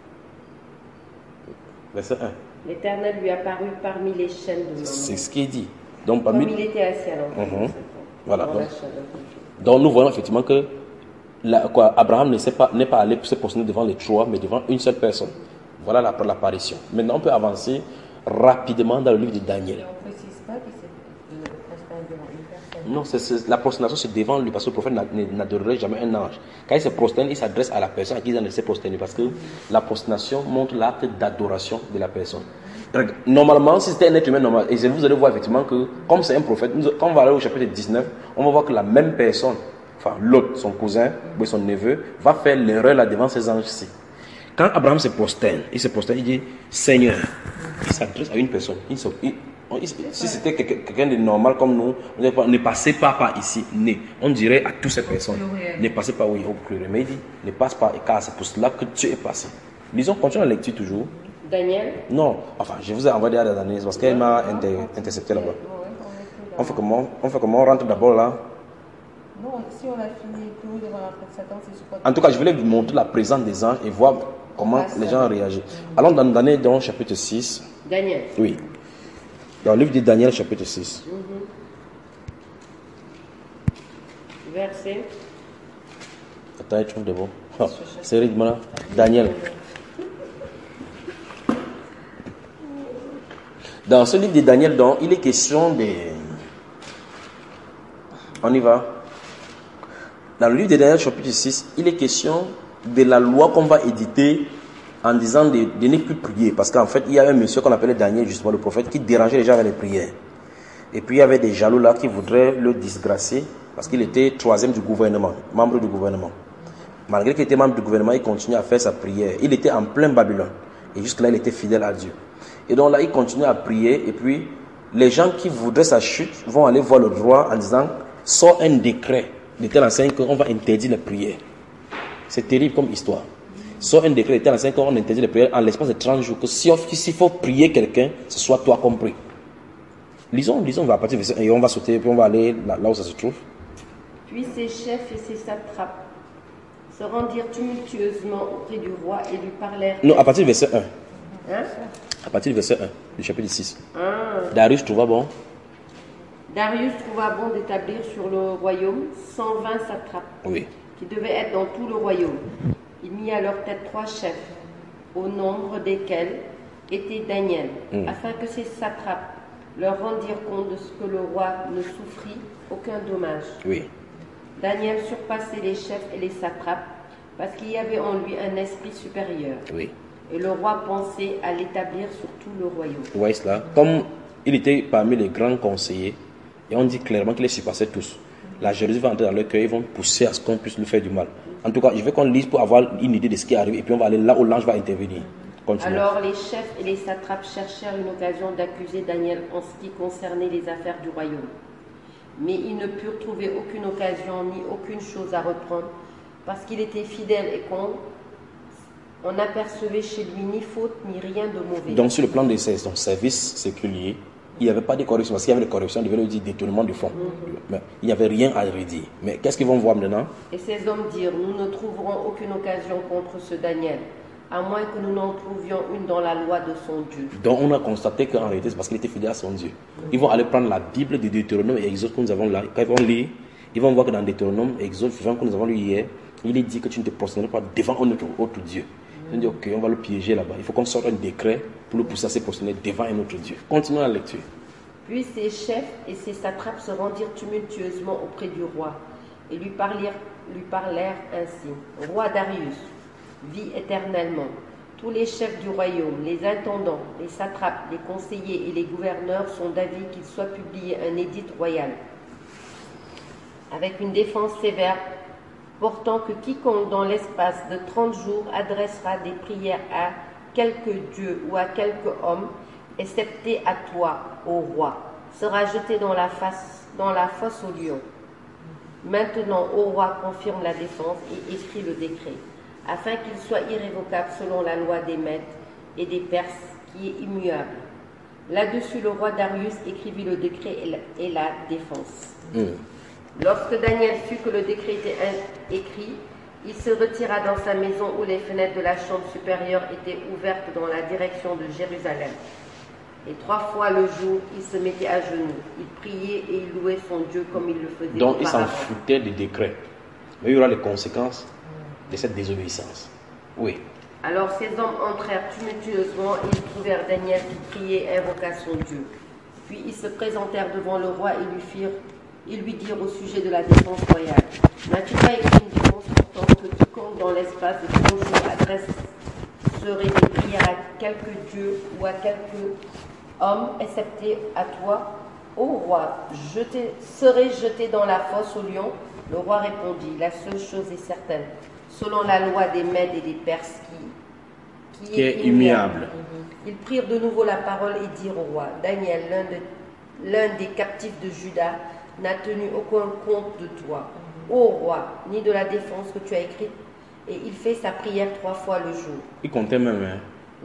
S4: Verset 1.
S5: L'Éternel lui apparut parmi les chaînes de Mamré.
S4: C'est ce qui est dit. Donc, parmi...
S5: Comme il était assis à l'entrée.
S4: Voilà. Donc, nous voyons effectivement que Abraham n'est pas allé se prosterner devant les 3, mais devant une seule personne. Voilà l'apparition. Maintenant, on peut avancer rapidement dans le livre de Daniel.
S7: On ne précise pas qu'il s'est prosterné devant une personne.
S4: Non, la prosternation c'est devant lui parce que le prophète n'adorerait jamais un ange. Quand il se prosterne, il s'adresse à la personne à qui il s'est prosterné parce que la prosternation montre l'acte d'adoration de la personne. Normalement, si c'était un être humain normal, et vous allez voir effectivement que comme c'est un prophète, quand on va aller au chapitre 19, on va voir que la même personne, enfin l'autre, son cousin ou son neveu, va faire l'erreur là devant ces anges-ci. Quand Abraham se prosterne, il dit Seigneur. Il s'adresse à une personne. Si c'était quelqu'un de normal comme nous, on ne passez pas par ici. On dirait à toutes ces personnes. Ne passez pas, oui, au pluriel. Mais il dit ne passe pas, car c'est pour cela que tu es passé. Lisons, continuons la lecture toujours.
S5: Daniel?
S4: Non, enfin, je vous ai envoyé à la Daniel parce qu'elle m'a intercepté là-bas. On fait comment? On rentre d'abord là.
S7: Non, si on a fini tout devant l'entrée de Satan, c'est super.
S4: En tout cas, je voulais vous montrer la présence des anges et voir comment les gens réagissent. Allons dans Daniel, dans chapitre 6.
S5: Daniel?
S4: Oui. Dans le livre de Daniel, chapitre 6.
S5: Verset.
S4: Attends, je trouve de bon. C'est rythme là. Daniel. Dans ce livre de Daniel, donc, il est question de... On y va. Dans le livre de Daniel, chapitre 6, il est question de la loi qu'on va éditer en disant de ne plus prier. Parce qu'en fait, il y a un monsieur qu'on appelait Daniel, justement le prophète, qui dérangeait les gens avec les prières. Et puis, il y avait des jaloux là qui voudraient le disgracier parce qu'il était 3e du gouvernement, membre du gouvernement. Malgré qu'il était membre du gouvernement, il continuait à faire sa prière. Il était en plein Babylone. Et jusque-là, il était fidèle à Dieu. Et donc là, il continue à prier. Et puis, les gens qui voudraient sa chute vont aller voir le roi en disant, sort un décret de telle enseigne qu'on va interdire les prières. C'est terrible comme histoire. Sort un décret de telle enseigne qu'on interdit les prières en l'espace de 30 jours. Que s'il faut prier quelqu'un, ce soit toi compris. Lisons, on va partir et on va sauter, et puis on va aller là où ça se trouve.
S5: Puis ses chefs et ses satrapes se rendirent tumultueusement auprès du roi et lui parlèrent.
S4: Non, à partir du verset 1.
S5: Hein?
S4: À partir du verset 1, du chapitre 6. Darius trouva bon.
S5: Darius trouva bon d'établir sur le royaume 120 satrapes,
S4: Oui.
S5: qui devaient être dans tout le royaume. Il mit à leur tête 3 chefs, au nombre desquels était Daniel, afin que ces satrapes leur rendirent compte de ce que le roi ne souffrit aucun dommage.
S4: Oui.
S5: Daniel surpassait les chefs et les satrapes parce qu'il y avait en lui un esprit supérieur.
S4: Oui.
S5: Et le roi pensait à l'établir sur tout le royaume.
S4: Vous voyez cela? Comme il était parmi les grands conseillers, et on dit clairement qu'il les surpassait tous. La jalousie va entrer dans leur cœur, ils vont pousser à ce qu'on puisse lui faire du mal. En tout cas, je veux qu'on lise pour avoir une idée de ce qui arrive, et puis on va aller là où l'ange va intervenir. Continuons.
S5: Alors les chefs et les satrapes cherchèrent une occasion d'accuser Daniel en ce qui concernait les affaires du royaume. Mais ils ne purent trouver aucune occasion ni aucune chose à reprendre, parce qu'il était fidèle et qu'on n'apercevait chez lui ni faute ni rien de mauvais.
S4: Donc sur le plan de son service séculier, il n'y avait pas de corruption, parce qu'il y avait des corruptions, il devait dire détournement de fonds. Mais il n'y avait rien à redire. Mais qu'est-ce qu'ils vont voir maintenant?
S5: Et ces hommes dirent, nous ne trouverons aucune occasion contre ce Daniel, à moins que nous n'en trouvions une dans la loi de son Dieu. Donc
S4: on a constaté qu'en réalité c'est parce qu'il était fidèle à son Dieu. Ils vont aller prendre la Bible de Deutéronome et Exode que nous avons là. Quand ils vont lire, ils vont voir que dans Deutéronome et Exode 20 que nous avons lu hier, il est dit que tu ne te prosterneras pas devant un autre Dieu. Ils ont dit ok, on va le piéger là-bas. Il faut qu'on sorte un décret pour le pousser à se prosterner devant un autre Dieu. Continuons la lecture.
S5: Puis ses chefs et ses satrapes se rendirent tumultueusement auprès du roi et lui parlèrent ainsi. Roi Darius, vis éternellement. Tous les chefs du royaume, les intendants, les satrapes, les conseillers et les gouverneurs sont d'avis qu'il soit publié un édit royal avec une défense sévère portant que quiconque dans l'espace de 30 jours adressera des prières à quelque dieu ou à quelque homme, excepté à toi, ô roi, sera jeté dans la fosse au lion. Maintenant, ô roi, confirme la défense et écrit le décret, afin qu'il soit irrévocable selon la loi des Mèdes et des Perses, qui est immuable. Là-dessus, le roi Darius écrivit le décret et la défense. Lorsque Daniel sut que le décret était écrit, il se retira dans sa maison où les fenêtres de la chambre supérieure étaient ouvertes dans la direction de Jérusalem. Et 3 fois le jour, il se mettait à genoux, il priait et il louait son Dieu comme il le faisait.
S4: Donc il s'en foutait des décrets. Mais il y aura les conséquences de cette désobéissance. Oui.
S5: Alors ces hommes entrèrent tumultueusement et ils trouvèrent Daniel qui priait et invoqua son Dieu. Puis ils se présentèrent devant le roi et lui dirent au sujet de la défense royale. N'as-tu pas écrit une défense portant que quiconque dans l'espace de 3 jours adresserait des prières à quelque dieu ou à quelque homme, excepté à toi, ô roi, serait jeté dans la fosse au lion? Le roi répondit, la seule chose est certaine, selon la loi des Mèdes et des Perses qui est immuable. Ils prirent de nouveau la parole et dirent au roi, Daniel, l'un des captifs de Juda, n'a tenu aucun compte de toi, ô roi, ni de la défense que tu as écrite, et il fait sa prière 3 fois le jour.
S4: Il comptait même, hein?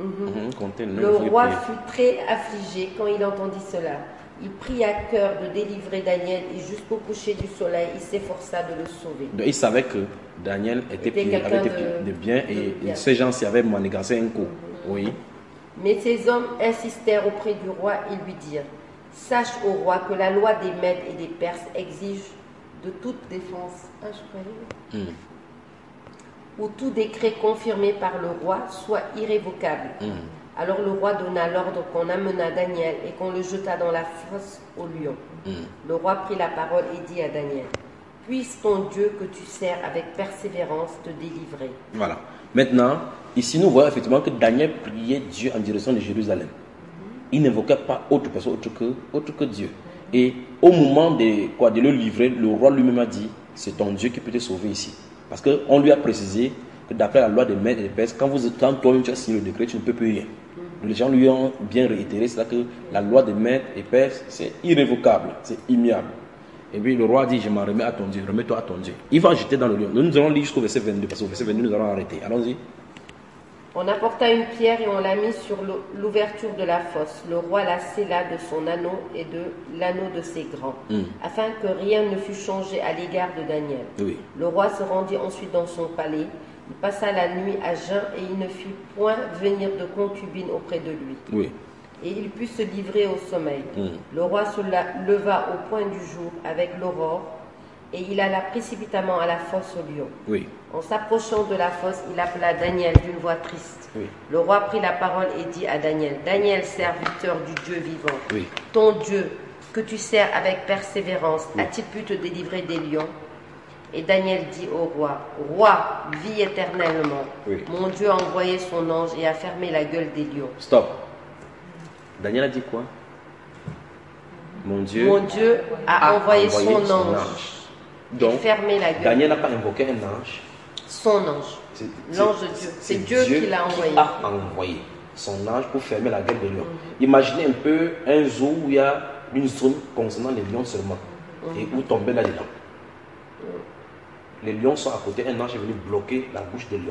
S5: Le roi fut très affligé quand il entendit cela. Il prit à cœur de délivrer Daniel et jusqu'au coucher du soleil, il s'efforça de le sauver.
S4: Donc, il savait que Daniel avait été de bien et ces gens-ci avaient manigancé un coup. Oui.
S5: Mais ces hommes insistèrent auprès du roi et lui dirent, sache au roi que la loi des Mèdes et des Perses exige de toute défense ou tout décret confirmé par le roi soit irrévocable. Alors le roi donna l'ordre qu'on amena Daniel et qu'on le jeta dans la fosse au lion. Le roi prit la parole et dit à Daniel, puisse ton Dieu que tu sers avec persévérance te délivrer.
S4: Voilà. Maintenant, ici nous voyons effectivement que Daniel priait Dieu en direction de Jérusalem. Il n'invoquait pas autre personne autre que Dieu. Et au moment de le livrer, le roi lui-même a dit, c'est ton Dieu qui peut te sauver ici. Parce qu'on lui a précisé que d'après la loi des Mèdes et des Perses, quand toi-même tu as signé le décret, tu ne peux plus rien.
S8: les gens lui ont bien réitéré, c'est là que la loi de maître et père, c'est irrévocable, c'est immuable. Et puis le roi dit, je m'en remets à ton Dieu, remets-toi à ton Dieu. Il va jeter dans le lion. Nous allons lire jusqu'au verset 22, parce qu'au verset 22, nous allons arrêter. Allons-y.
S5: On apporta une pierre et on la mit sur l'ouverture de la fosse. Le roi la scella de son anneau et de l'anneau de ses grands, afin que rien ne fût changé à l'égard de Daniel.
S8: Oui.
S5: Le roi se rendit ensuite dans son palais. Il passa la nuit à jeun et il ne fit point venir de concubine auprès de lui.
S8: Oui.
S5: Et il put se livrer au sommeil. Le roi se leva au point du jour avec l'aurore et il alla précipitamment à la fosse au lion.
S8: Oui.
S5: En s'approchant de la fosse, il appela Daniel d'une voix triste.
S8: Oui.
S5: Le roi prit la parole et dit à Daniel, Daniel, serviteur du Dieu vivant,
S8: Oui.
S5: ton Dieu, que tu sers avec persévérance, a-t-il pu te délivrer des lions? Et Daniel dit au roi, Roi, vis éternellement.
S8: Oui.
S5: Mon Dieu a envoyé son ange et a fermé la gueule des lions.
S8: Stop. Daniel a dit quoi? Mon Dieu
S5: a envoyé son ange.
S8: Donc,
S5: et fermé la gueule.
S8: Daniel n'a pas invoqué un ange.
S5: Son ange. L'ange de Dieu. C'est Dieu qui l'a envoyé.
S8: Il a envoyé son ange pour fermer la gueule des lions. Imaginez un peu un zoo où il y a une zone concernant les lions seulement. Et où tomber là-dedans. Les lions sont à côté, un ange est venu bloquer la bouche des lions.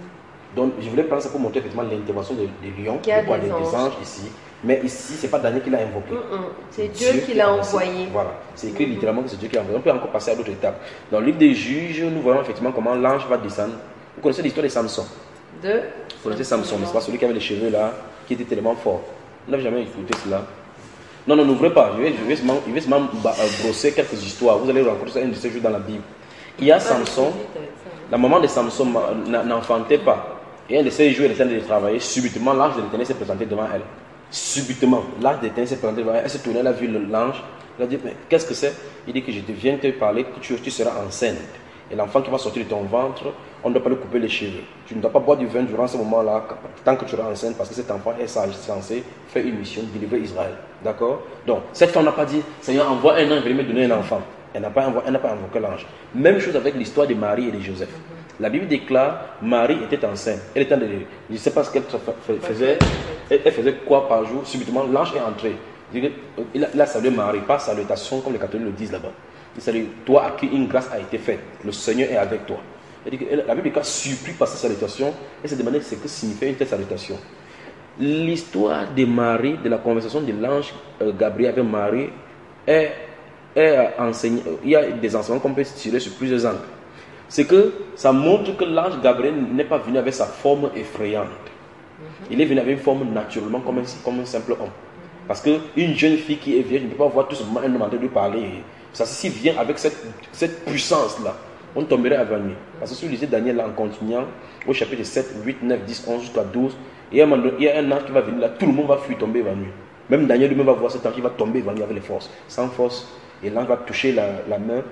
S8: Donc je voulais prendre ça pour montrer effectivement l'intervention des lions.
S5: Il y a
S8: des anges ici. Mais ici, ce n'est pas Daniel qui l'a invoqué.
S5: C'est Dieu qui l'a envoyé.
S8: Voilà, c'est écrit littéralement que c'est Dieu qui l'a envoyé. On peut encore passer à d'autres étapes. Dans le livre des Juges, nous voyons effectivement comment l'ange va descendre. Vous connaissez l'histoire de Samson? Vous connaissez Samson, n'est-ce pas? Celui qui avait les cheveux là, qui était tellement fort. Vous n'avez jamais écouté cela? Non, n'ouvrez pas. Je vais seulement brosser quelques histoires. Vous allez rencontrer ça un de ces jours dans la Bible. Il y a Samson, la maman de Samson n'enfantait pas. Et un de ces jours, elle était en train de travailler. Subitement, l'ange de l'Éternel s'est présenté devant elle. Subitement, l'ange de l'Éternel s'est présenté devant elle. Elle s'est tournée, elle a vu l'ange. Elle a dit, mais qu'est-ce que c'est? Il dit que je viens te parler, que tu seras enceinte. Et l'enfant qui va sortir de ton ventre, on ne doit pas lui couper les cheveux. Tu ne dois pas boire du vin durant ce moment-là, tant que tu seras enceinte, parce que cet enfant est censé faire une mission, délivrer Israël. D'accord? Donc, cette femme n'a pas dit, Seigneur, envoie un ange, venez me donner un enfant. Elle n'a pas invoqué l'ange. Même chose avec l'histoire de Marie et de Joseph. La Bible déclare, Marie était enceinte. Elle était je ne sais pas ce qu'elle faisait. Elle faisait quoi par jour? Subitement, l'ange est entré. Il a salué Marie, pas salutation comme les catholiques le disent là-bas. Il salue, toi à qui une grâce a été faite. Le Seigneur est avec toi. La Bible est surpris par cette salutation et se demandait ce que signifiait une telle salutation. L'histoire de Marie, de la conversation de l'ange Gabriel avec Marie, est enseignée. Il y a des enseignements qu'on peut tirer sur plusieurs angles. C'est que ça montre que l'ange Gabriel n'est pas venu avec sa forme effrayante. Il est venu avec une forme naturellement comme un simple homme. Parce qu'une jeune fille qui est vierge ne peut pas voir tout simplement un homme en train de lui parler. Ça, s'il vient avec cette puissance-là, on tomberait évanoui. Parce que si vous lisez Daniel là, en continuant, au chapitre 7, 8, 9, 10, 11 jusqu'à 12, il y a un ange qui va venir là, tout le monde va fuir, tomber évanoui. Même Daniel lui-même va voir cet ange qui va tomber évanoui avec les forces, sans force. Et l'ange va toucher la main,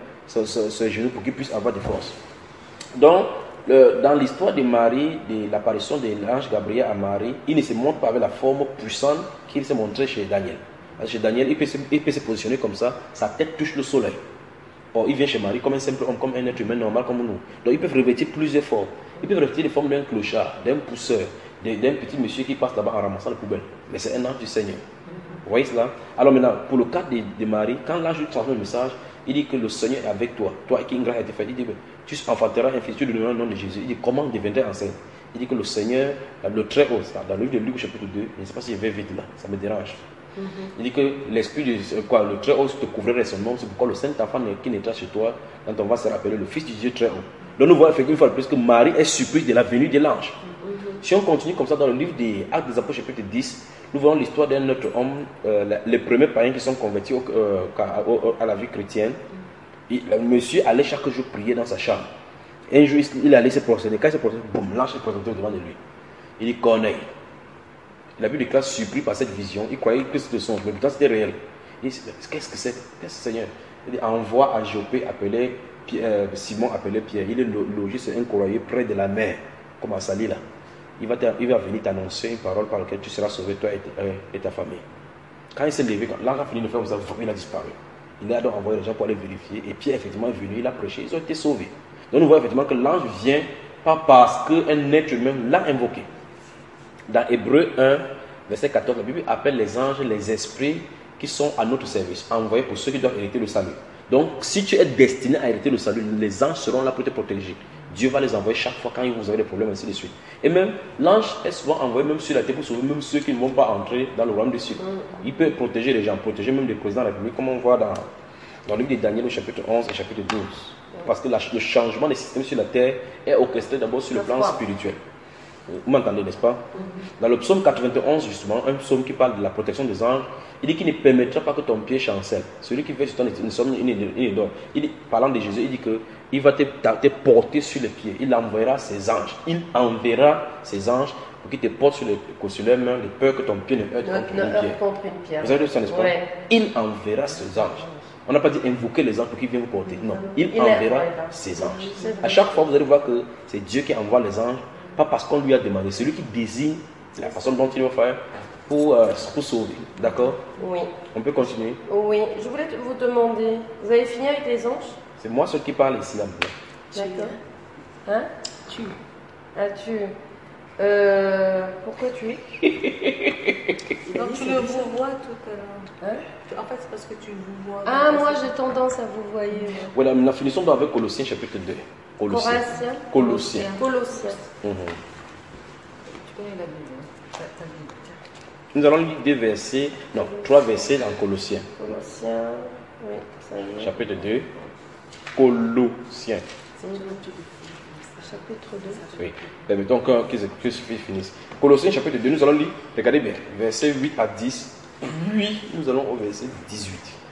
S8: ce genou pour qu'il puisse avoir des forces. Donc, dans l'histoire de Marie, de l'apparition de l'ange Gabriel à Marie, il ne se montre pas avec la forme puissante qu'il s'est montré chez Daniel. Chez Daniel, il peut se positionner comme ça, sa tête touche le soleil. Or, il vient chez Marie comme un simple homme, comme un être humain normal comme nous. Donc, ils peuvent revêtir plusieurs formes. Ils peuvent revêtir les formes d'un clochard, d'un pousseur, d'un petit monsieur qui passe là-bas en ramassant les poubelles. Mais c'est un ange du Seigneur. Vous voyez cela? Alors maintenant, pour le cas de Marie, quand l'ange lui transmet le message, il dit que le Seigneur est avec toi. Toi qui une grâce a été faite, il dit tu enfanteras un fils, tu lui donneras le nom de Jésus. Il dit comment deviendrait enceinte? Il dit que le Seigneur, le très haut, dans le livre de Luc chapitre 2, je ne sais pas si je vais vite là, ça me dérange. Il dit que l'esprit de le très haut te couvrirait son nom, c'est pourquoi le Saint-Enfant qui naîtra chez toi, quand on va se rappeler le Fils du Dieu très haut. Donc nous voyons effectivement une fois de plus que Marie est surprise de la venue de l'ange. Si on continue comme ça dans le livre des Actes des Apôtres chapitre 10, nous voyons l'histoire d'un autre homme, les premiers païens qui sont convertis à la vie chrétienne. Le monsieur allait chaque jour prier dans sa chambre. Un jour, il allait se prosterner. Quand il se prosternait, boum, l'ange se présentait devant de lui. Il dit Corneille. Il a vu des classes surpris par cette vision. Il croyait que c'était son, mais pourtant c'était réel. Il dit qu'est-ce que c'est? Qu'est-ce que c'est, Seigneur? Il dit envoie à Jopé appeler Simon appelé Pierre. Il est logé sur un courrier près de la mer, comme à Sali là. Il va venir t'annoncer une parole par laquelle tu seras sauvé, toi et ta famille. Quand il s'est levé, quand l'ange a fini de faire ça, il a disparu. Il a donc envoyé les gens pour aller vérifier. Et Pierre, effectivement, est venu, il a prêché, ils ont été sauvés. Donc, nous voyons effectivement que l'ange vient pas parce qu'un être humain l'a invoqué. Dans Hébreu 1, verset 14, la Bible appelle les anges les esprits qui sont à notre service, envoyés pour ceux qui doivent hériter le salut. Donc, si tu es destiné à hériter le salut, les anges seront là pour te protéger. Dieu va les envoyer chaque fois quand vous avez des problèmes, ainsi de suite. Et même, l'ange est souvent envoyé même sur la terre pour sauver même ceux qui ne vont pas entrer dans le royaume des cieux. Il peut protéger les gens, protéger même les présidents de la République, comme on voit dans le livre de Daniel au chapitre 11 et chapitre 12. Parce que le changement des systèmes sur la terre est orchestré d'abord sur le plan spirituel. Vous m'entendez, n'est-ce pas? Dans le psaume 91, justement, un psaume qui parle de la protection des anges, il dit qu'il ne permettra pas que ton pied chancelle. Celui qui fait sur ton insomnie, il dort. Il dit, parlant de Jésus, il dit qu'il va te porter sur les pieds. Il enverra ses anges. Il enverra ses anges pour qu'ils te portent sur leurs mains, de peur que ton pied ne heurte contre une pierre. Vous avez vu ça, n'est-ce pas? Il enverra ses anges. On n'a pas dit invoquer les anges pour qu'ils viennent vous porter. Non, il enverra ses anges. À chaque fois, vous allez voir que c'est Dieu qui envoie les anges. Pas parce qu'on lui a demandé, c'est lui qui désigne la façon dont il va faire pour sauver. D'accord?
S5: Oui.
S8: On peut continuer?
S5: Oui. Je voulais vous demander, vous avez fini avec les anges?
S8: C'est moi seul qui parle ici.
S5: D'accord. Hein?
S7: Tu.
S5: Ah, tu. Pourquoi tu?
S7: Donc tu le vois tout à l'heure.
S5: Hein?
S7: En fait, c'est parce que tu vous vois.
S5: Ah, moi j'ai tendance à vous voir.
S8: Voilà, nous finissons avec Colossiens chapitre 2. Colossiens.
S5: Colossiens.
S7: Tu connais la Bible.
S8: Nous allons lire 3 versets dans Colossiens.
S5: Colossiens, oui, ça y est.
S8: Chapitre 2. Colossiens.
S5: Chapitre 2.
S8: Oui. Permettons que ce finisse. Colossiens chapitre 2, nous allons lire, regardez bien, versets 8 à 10. Puis nous allons au verset 18.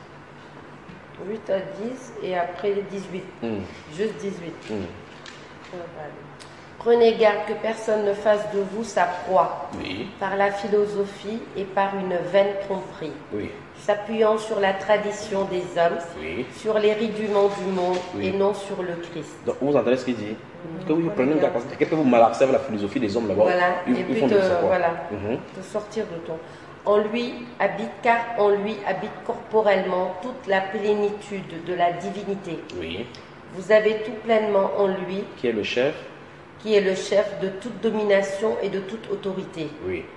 S5: 8 à 10 et après 18. Juste 18. Prenez garde que personne ne fasse de vous sa proie par la philosophie et par une vaine tromperie, s'appuyant sur la tradition des hommes, sur les rudiments du monde et non sur le Christ.
S8: Donc vous entendez ce qu'il dit? Que vous prenez garde parce que quelqu'un vous malaxez avec la philosophie des hommes là-bas.
S5: Voilà,
S8: ils
S5: et puis
S8: font
S5: de
S8: de
S5: sortir de ton... En lui habite, car en lui habite corporellement toute la plénitude de la divinité. Vous avez tout pleinement en lui,
S8: qui est le chef
S5: de toute domination et de toute autorité.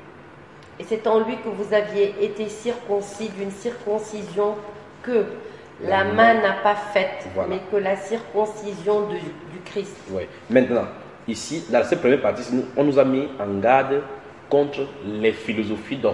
S5: Et c'est en lui que vous aviez été circoncis d'une circoncision que la main n'a pas faite, mais que la circoncision du Christ.
S8: Maintenant, ici, dans cette première partie, on nous a mis en garde contre les philosophies d'hommes,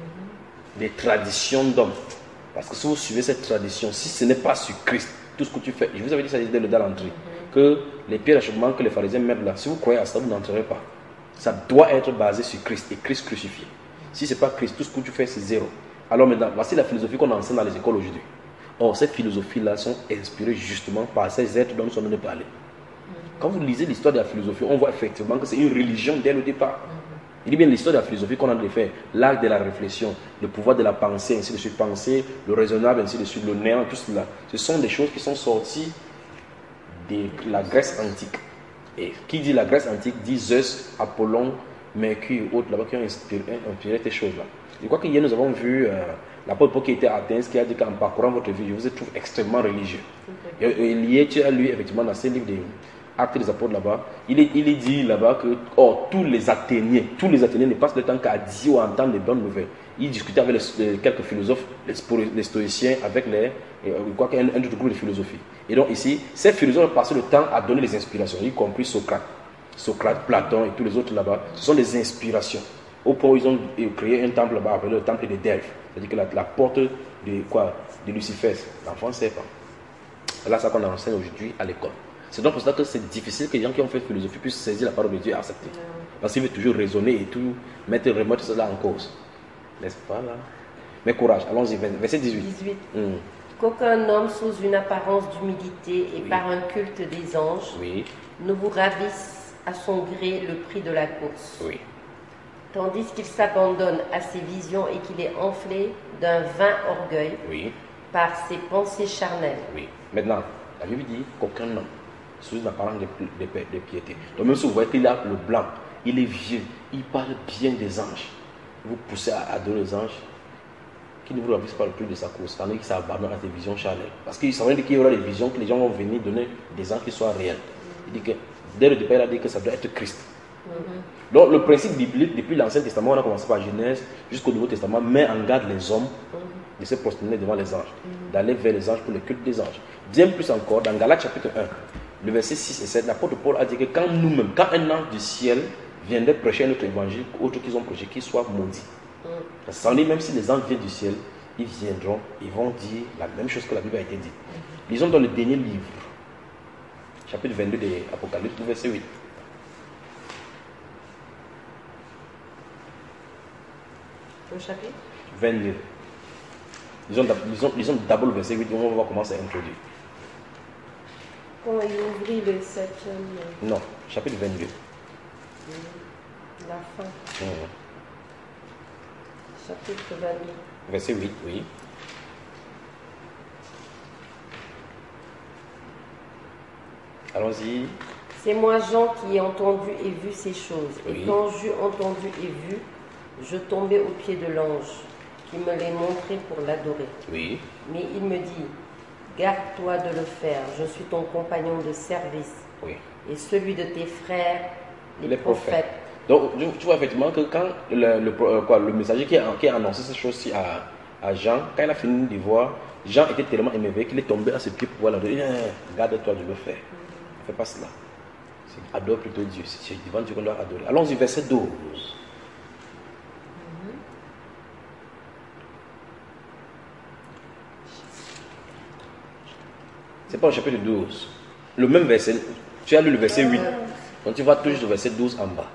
S8: les traditions d'hommes. Parce que si vous suivez cette tradition, si ce n'est pas sur Christ, tout ce que tu fais, je vous avais dit ça dès l'entrée, que les pierres d'achoppement que les pharisiens mettent là, si vous croyez à ça, vous n'entrerez pas. Ça doit être basé sur Christ et Christ crucifié. Si ce n'est pas Christ, tout ce que tu fais, c'est zéro. Alors maintenant, voici la philosophie qu'on enseigne dans les écoles aujourd'hui. Or, ces philosophies-là sont inspirées justement par ces êtres dont nous sommes venus de parler. Quand vous lisez l'histoire de la philosophie, on voit effectivement que c'est une religion dès le départ. Il dit bien l'histoire de la philosophie qu'on a de faire, l'acte de la réflexion, le pouvoir de la pensée, ainsi de suite, penser, le raisonnable, ainsi de suite, le néant, tout cela. Ce sont des choses qui sont sorties de la Grèce antique. Et qui dit la Grèce antique dit Zeus, Apollon, Mercure et autres là-bas qui ont inspiré ces choses-là. Je crois qu'hier nous avons vu l'apôtre qui était à Athènes qui a dit qu'en parcourant votre vie, je vous trouve extrêmement religieux. Et hier, tu as lu effectivement dans ces livres des Actes des apôtres là-bas, il est dit là-bas que tous les Athéniens ne passent le temps qu'à dire ou à entendre les bonnes nouvelles. Ils discutaient avec quelques philosophes, les stoïciens, avec un autre groupe de philosophie. Et donc ici, ces philosophes ont passé le temps à donner les inspirations, y compris Socrate, Platon et tous les autres là-bas. Ce sont des inspirations. Au point où ils ont créé un temple là-bas, appelé le temple de Delphes. C'est-à-dire que la porte de Lucifer, l'enfant serpent. Là, c'est ça qu'on enseigne aujourd'hui à l'école. C'est donc pour ça que c'est difficile que les gens qui ont fait philosophie puissent saisir la parole de Dieu et accepter. Parce qu'ils veulent toujours raisonner et tout, remettre cela en cause. N'est-ce pas là? Mais courage, allons-y, verset 18.
S5: Qu'aucun homme sous une apparence d'humilité et par un culte des anges ne vous ravisse à son gré le prix de la course. Tandis qu'il s'abandonne à ses visions et qu'il est enflé d'un vain orgueil par ses pensées charnelles.
S8: Maintenant, la Bible dit qu'aucun homme sous une apparence de piété. Donc même si vous voyez qu'il a le blanc, il est vieux, il parle bien des anges. Vous poussez à adorer les anges, qui ne vous ravissent pas le prix de sa course, tandis qu'il s'abandonne à des visions charnelles. Parce qu'il savait qu'il y aura des visions que les gens vont venir donner des anges qui soient réels. Il dit que dès le départ, il a dit que ça doit être Christ. Donc le principe biblique, depuis l'Ancien Testament, on a commencé par Genèse jusqu'au Nouveau Testament, met en garde les hommes de se prosterner devant les anges, d'aller vers les anges pour le culte des anges. Bien plus encore, dans Galates chapitre 1, le verset 6 et 7, l'apôtre Paul a dit que quand nous-mêmes, quand un ange du ciel viendrait prêcher notre évangile, autre qu'ils ont prêché, qu'il soit maudit. Ça veut dire même si les anges viennent du ciel, ils viendront, ils vont dire la même chose que la Bible a été dite. Lisons dans le dernier livre, chapitre 22 de l'Apocalypse, verset 8.
S5: Le chapitre
S8: 22. Lisons d'abord le verset 8, on va commencer à introduire.
S5: Quand il ouvrit le 7e.
S8: Non, chapitre 22.
S5: La fin. Chapitre 22.
S8: Verset 8, oui. Allons-y.
S5: C'est moi, Jean, qui ai entendu et vu ces choses.
S8: Oui.
S5: Et quand j'eus entendu et vu, je tombais aux pieds de l'ange, qui me les montrait pour l'adorer.
S8: Oui.
S5: Mais il me dit, garde-toi de le faire, je suis ton compagnon de service,
S8: Oui.
S5: et celui de tes frères, les prophètes.
S8: Donc, tu vois effectivement que quand le messager qui a annoncé ces choses-ci à Jean, quand il a fini de voir, Jean était tellement émerveillé qu'il est tombé à ses pieds pour pouvoir l'adorer. Garde-toi de le faire. Ne fais pas cela. Adore plutôt Dieu. C'est devant Dieu qu'on doit adorer. Allons-y, verset 12. C'est pas au chapitre 12. Le même verset. Tu as lu le verset 8. Donc tu vois toujours le verset 12 en bas.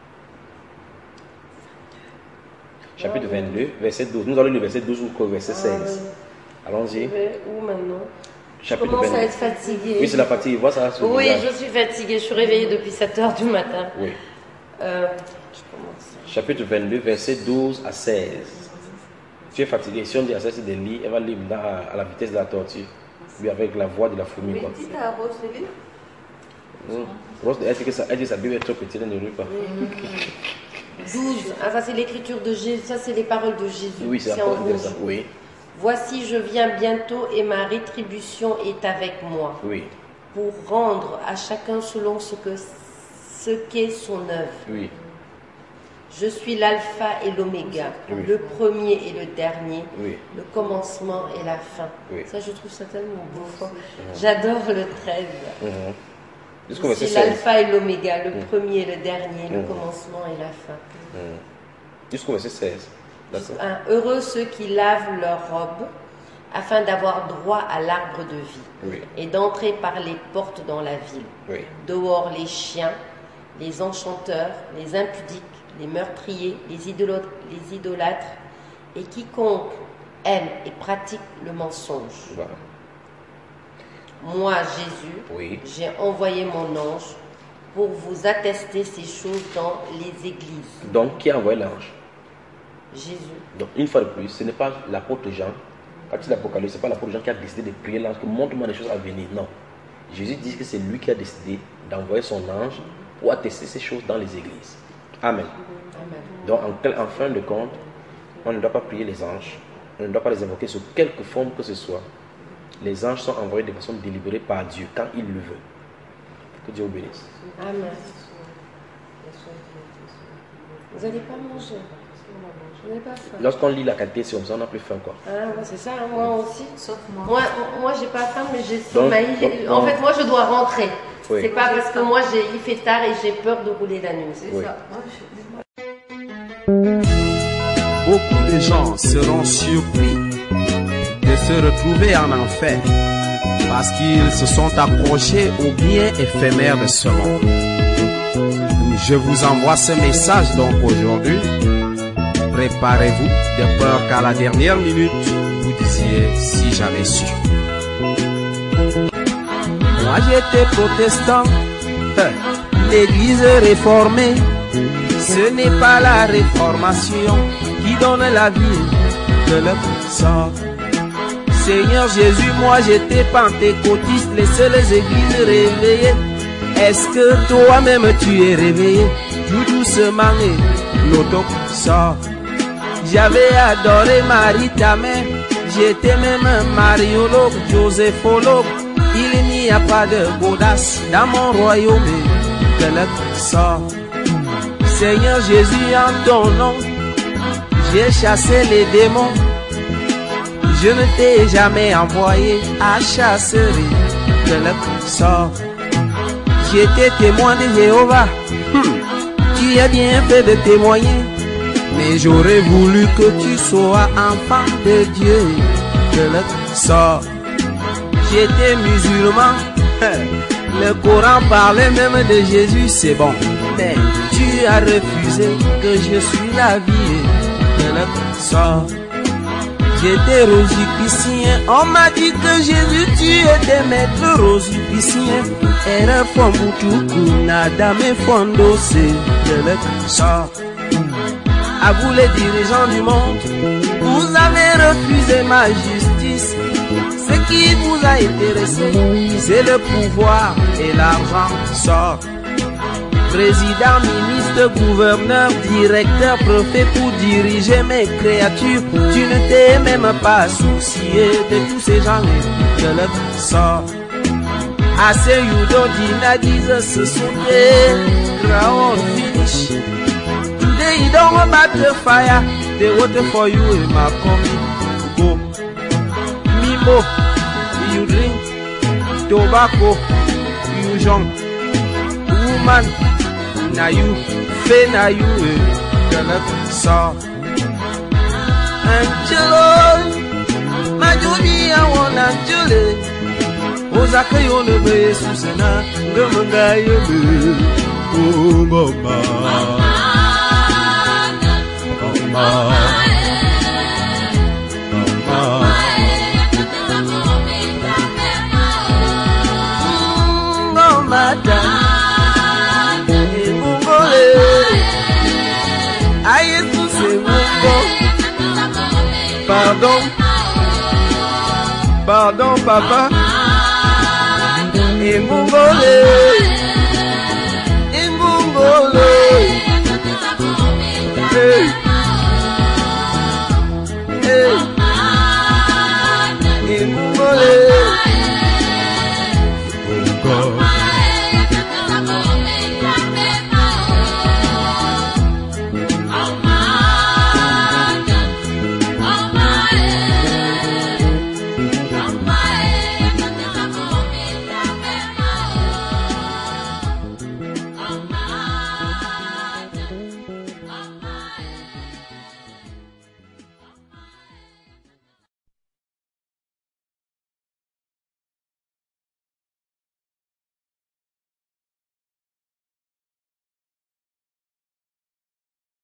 S8: Chapitre 22, verset 12. Nous allons lire le verset 12 ou le verset 16. Allons-y.
S5: Où maintenant?
S8: Chapitre
S5: Je commence
S8: 22.
S5: à être fatiguée.
S8: Oui, c'est la fatigue. Vois ça sur le
S5: Oui,
S8: visage.
S5: je suis fatiguée. Je suis réveillée depuis 7h du matin.
S8: Oui.
S5: Je commence.
S8: Chapitre 22, verset 12 à 16. Tu es fatigué. Si on dit à 16 de lire, elle va lire à la vitesse de la tortue. Oui, avec la voix de la fourmi. Quoi.
S7: Dites à Rose de lire.
S8: Rose, elle dit que sa Bible est trop petite, elle ne lit pas.
S5: 12. Ah, ça c'est l'écriture de Jésus. Ça c'est les paroles de Jésus.
S8: Oui, c'est
S5: en
S8: encore intéressant.
S5: rouge.
S8: Oui.
S5: Voici, je viens bientôt et ma rétribution est avec moi.
S8: Oui.
S5: Pour rendre à chacun selon ce qu'est son œuvre.
S8: Oui.
S5: Je suis l'alpha et l'oméga,
S8: Oui.
S5: le premier et le dernier,
S8: Oui.
S5: le commencement et la fin.
S8: Oui.
S5: Ça, je trouve ça tellement beau. J'adore le 13.
S8: Jusqu'au
S5: Je
S8: verset
S5: suis
S8: 16.
S5: l'alpha et l'oméga, le premier et le dernier, le commencement et la fin.
S8: Jusqu'au verset 16. D'accord.
S5: Heureux ceux qui lavent leurs robes afin d'avoir droit à l'arbre de vie
S8: Oui.
S5: et d'entrer par les portes dans la ville.
S8: Oui.
S5: Dehors les chiens, les enchanteurs, les impudiques, les meurtriers, les idolâtres et quiconque aime et pratique le mensonge.
S8: Voilà.
S5: Moi, Jésus,
S8: Oui.
S5: j'ai envoyé mon ange pour vous attester ces choses dans les églises.
S8: Donc, qui a envoyé l'ange?
S5: Jésus.
S8: Donc, une fois de plus, ce n'est pas l'apôtre Jean. Quand tu l'Apocalypse, ce n'est pas l'apôtre Jean qui a décidé de prier l'ange, que montre-moi les choses à venir. Non. Jésus dit que c'est lui qui a décidé d'envoyer son ange pour attester ces choses dans les églises. Amen. Donc, en fin de compte, on ne doit pas prier les anges. On ne doit pas les invoquer sous quelque forme que ce soit. Les anges sont envoyés de façon délibérée par Dieu quand il le veut. Que Dieu vous bénisse.
S5: Amen. Vous n'allez pas manger. Vous n'avez pas faim.
S8: Lorsqu'on lit la qualité, c'est comme ça, on n'a plus faim, quoi.
S5: Ah, ouais, c'est ça, moi aussi. Sauf moi. Moi, j'ai pas faim, mais j'ai
S8: Donc,
S5: sommeil. En
S8: donc-
S5: fait, moi, je dois rentrer.
S8: Oui.
S5: C'est pas parce que moi, il fait tard et j'ai peur de rouler la nuit. C'est
S8: Oui.
S5: ça.
S9: Beaucoup de gens seront surpris de se retrouver en enfer parce qu'ils se sont accrochés au bien éphémère de ce monde. Je vous envoie ce message donc aujourd'hui. Préparez-vous de peur qu'à la dernière minute, vous disiez si j'avais su. Moi j'étais protestant, l'église réformée. Ce n'est pas la réformation qui donne la vie de l'être sort. Seigneur Jésus, moi j'étais pentecôtiste, les seules églises réveillées. Est-ce que toi-même tu es réveillé? Tout doucement et l'auto sort. J'avais adoré Marie ta mère, j'étais même un mariologue, joséphologue. Il n'y a pas de godasse dans mon royaume de l'être sort. Seigneur Jésus, en ton nom, j'ai chassé les démons. Je ne t'ai jamais envoyé à chasser de leur sort. J'étais témoin de Jéhovah. Tu as bien fait de témoigner. Mais j'aurais voulu que tu sois enfant de Dieu de leur sort. J'étais musulman. Le Coran parlait même de Jésus, c'est bon. Mais tu as refusé que je suis la vie de leur sort. J'étais rosicicien, on m'a dit que Jésus tu étais maître rosicicien. Era fombutuku nada me fondo c'est de le sort. À vous les dirigeants du monde, vous avez refusé ma justice. Ce qui vous a intéressé, c'est le pouvoir et l'argent sort. Président, ministre, gouverneur, directeur, préfet pour diriger mes créatures. Tu ne t'es même pas soucié de tous ces gens de leur sort. Assez Yudo Dinadiz se souhaite ground finish. Today you don't about the fire, they water for you in my coming. Go. Mimo, you drink tobacco, you jump. Woman, na you, fe na you, de notre sort. Angelo, ma jolie, I want Angelo. Ozaka yo ne be susena, gamanga yo be. Oh mama, mama, mama, mama. Aïe, tout c'est mon pardon, pardon, papa. Et mon volet.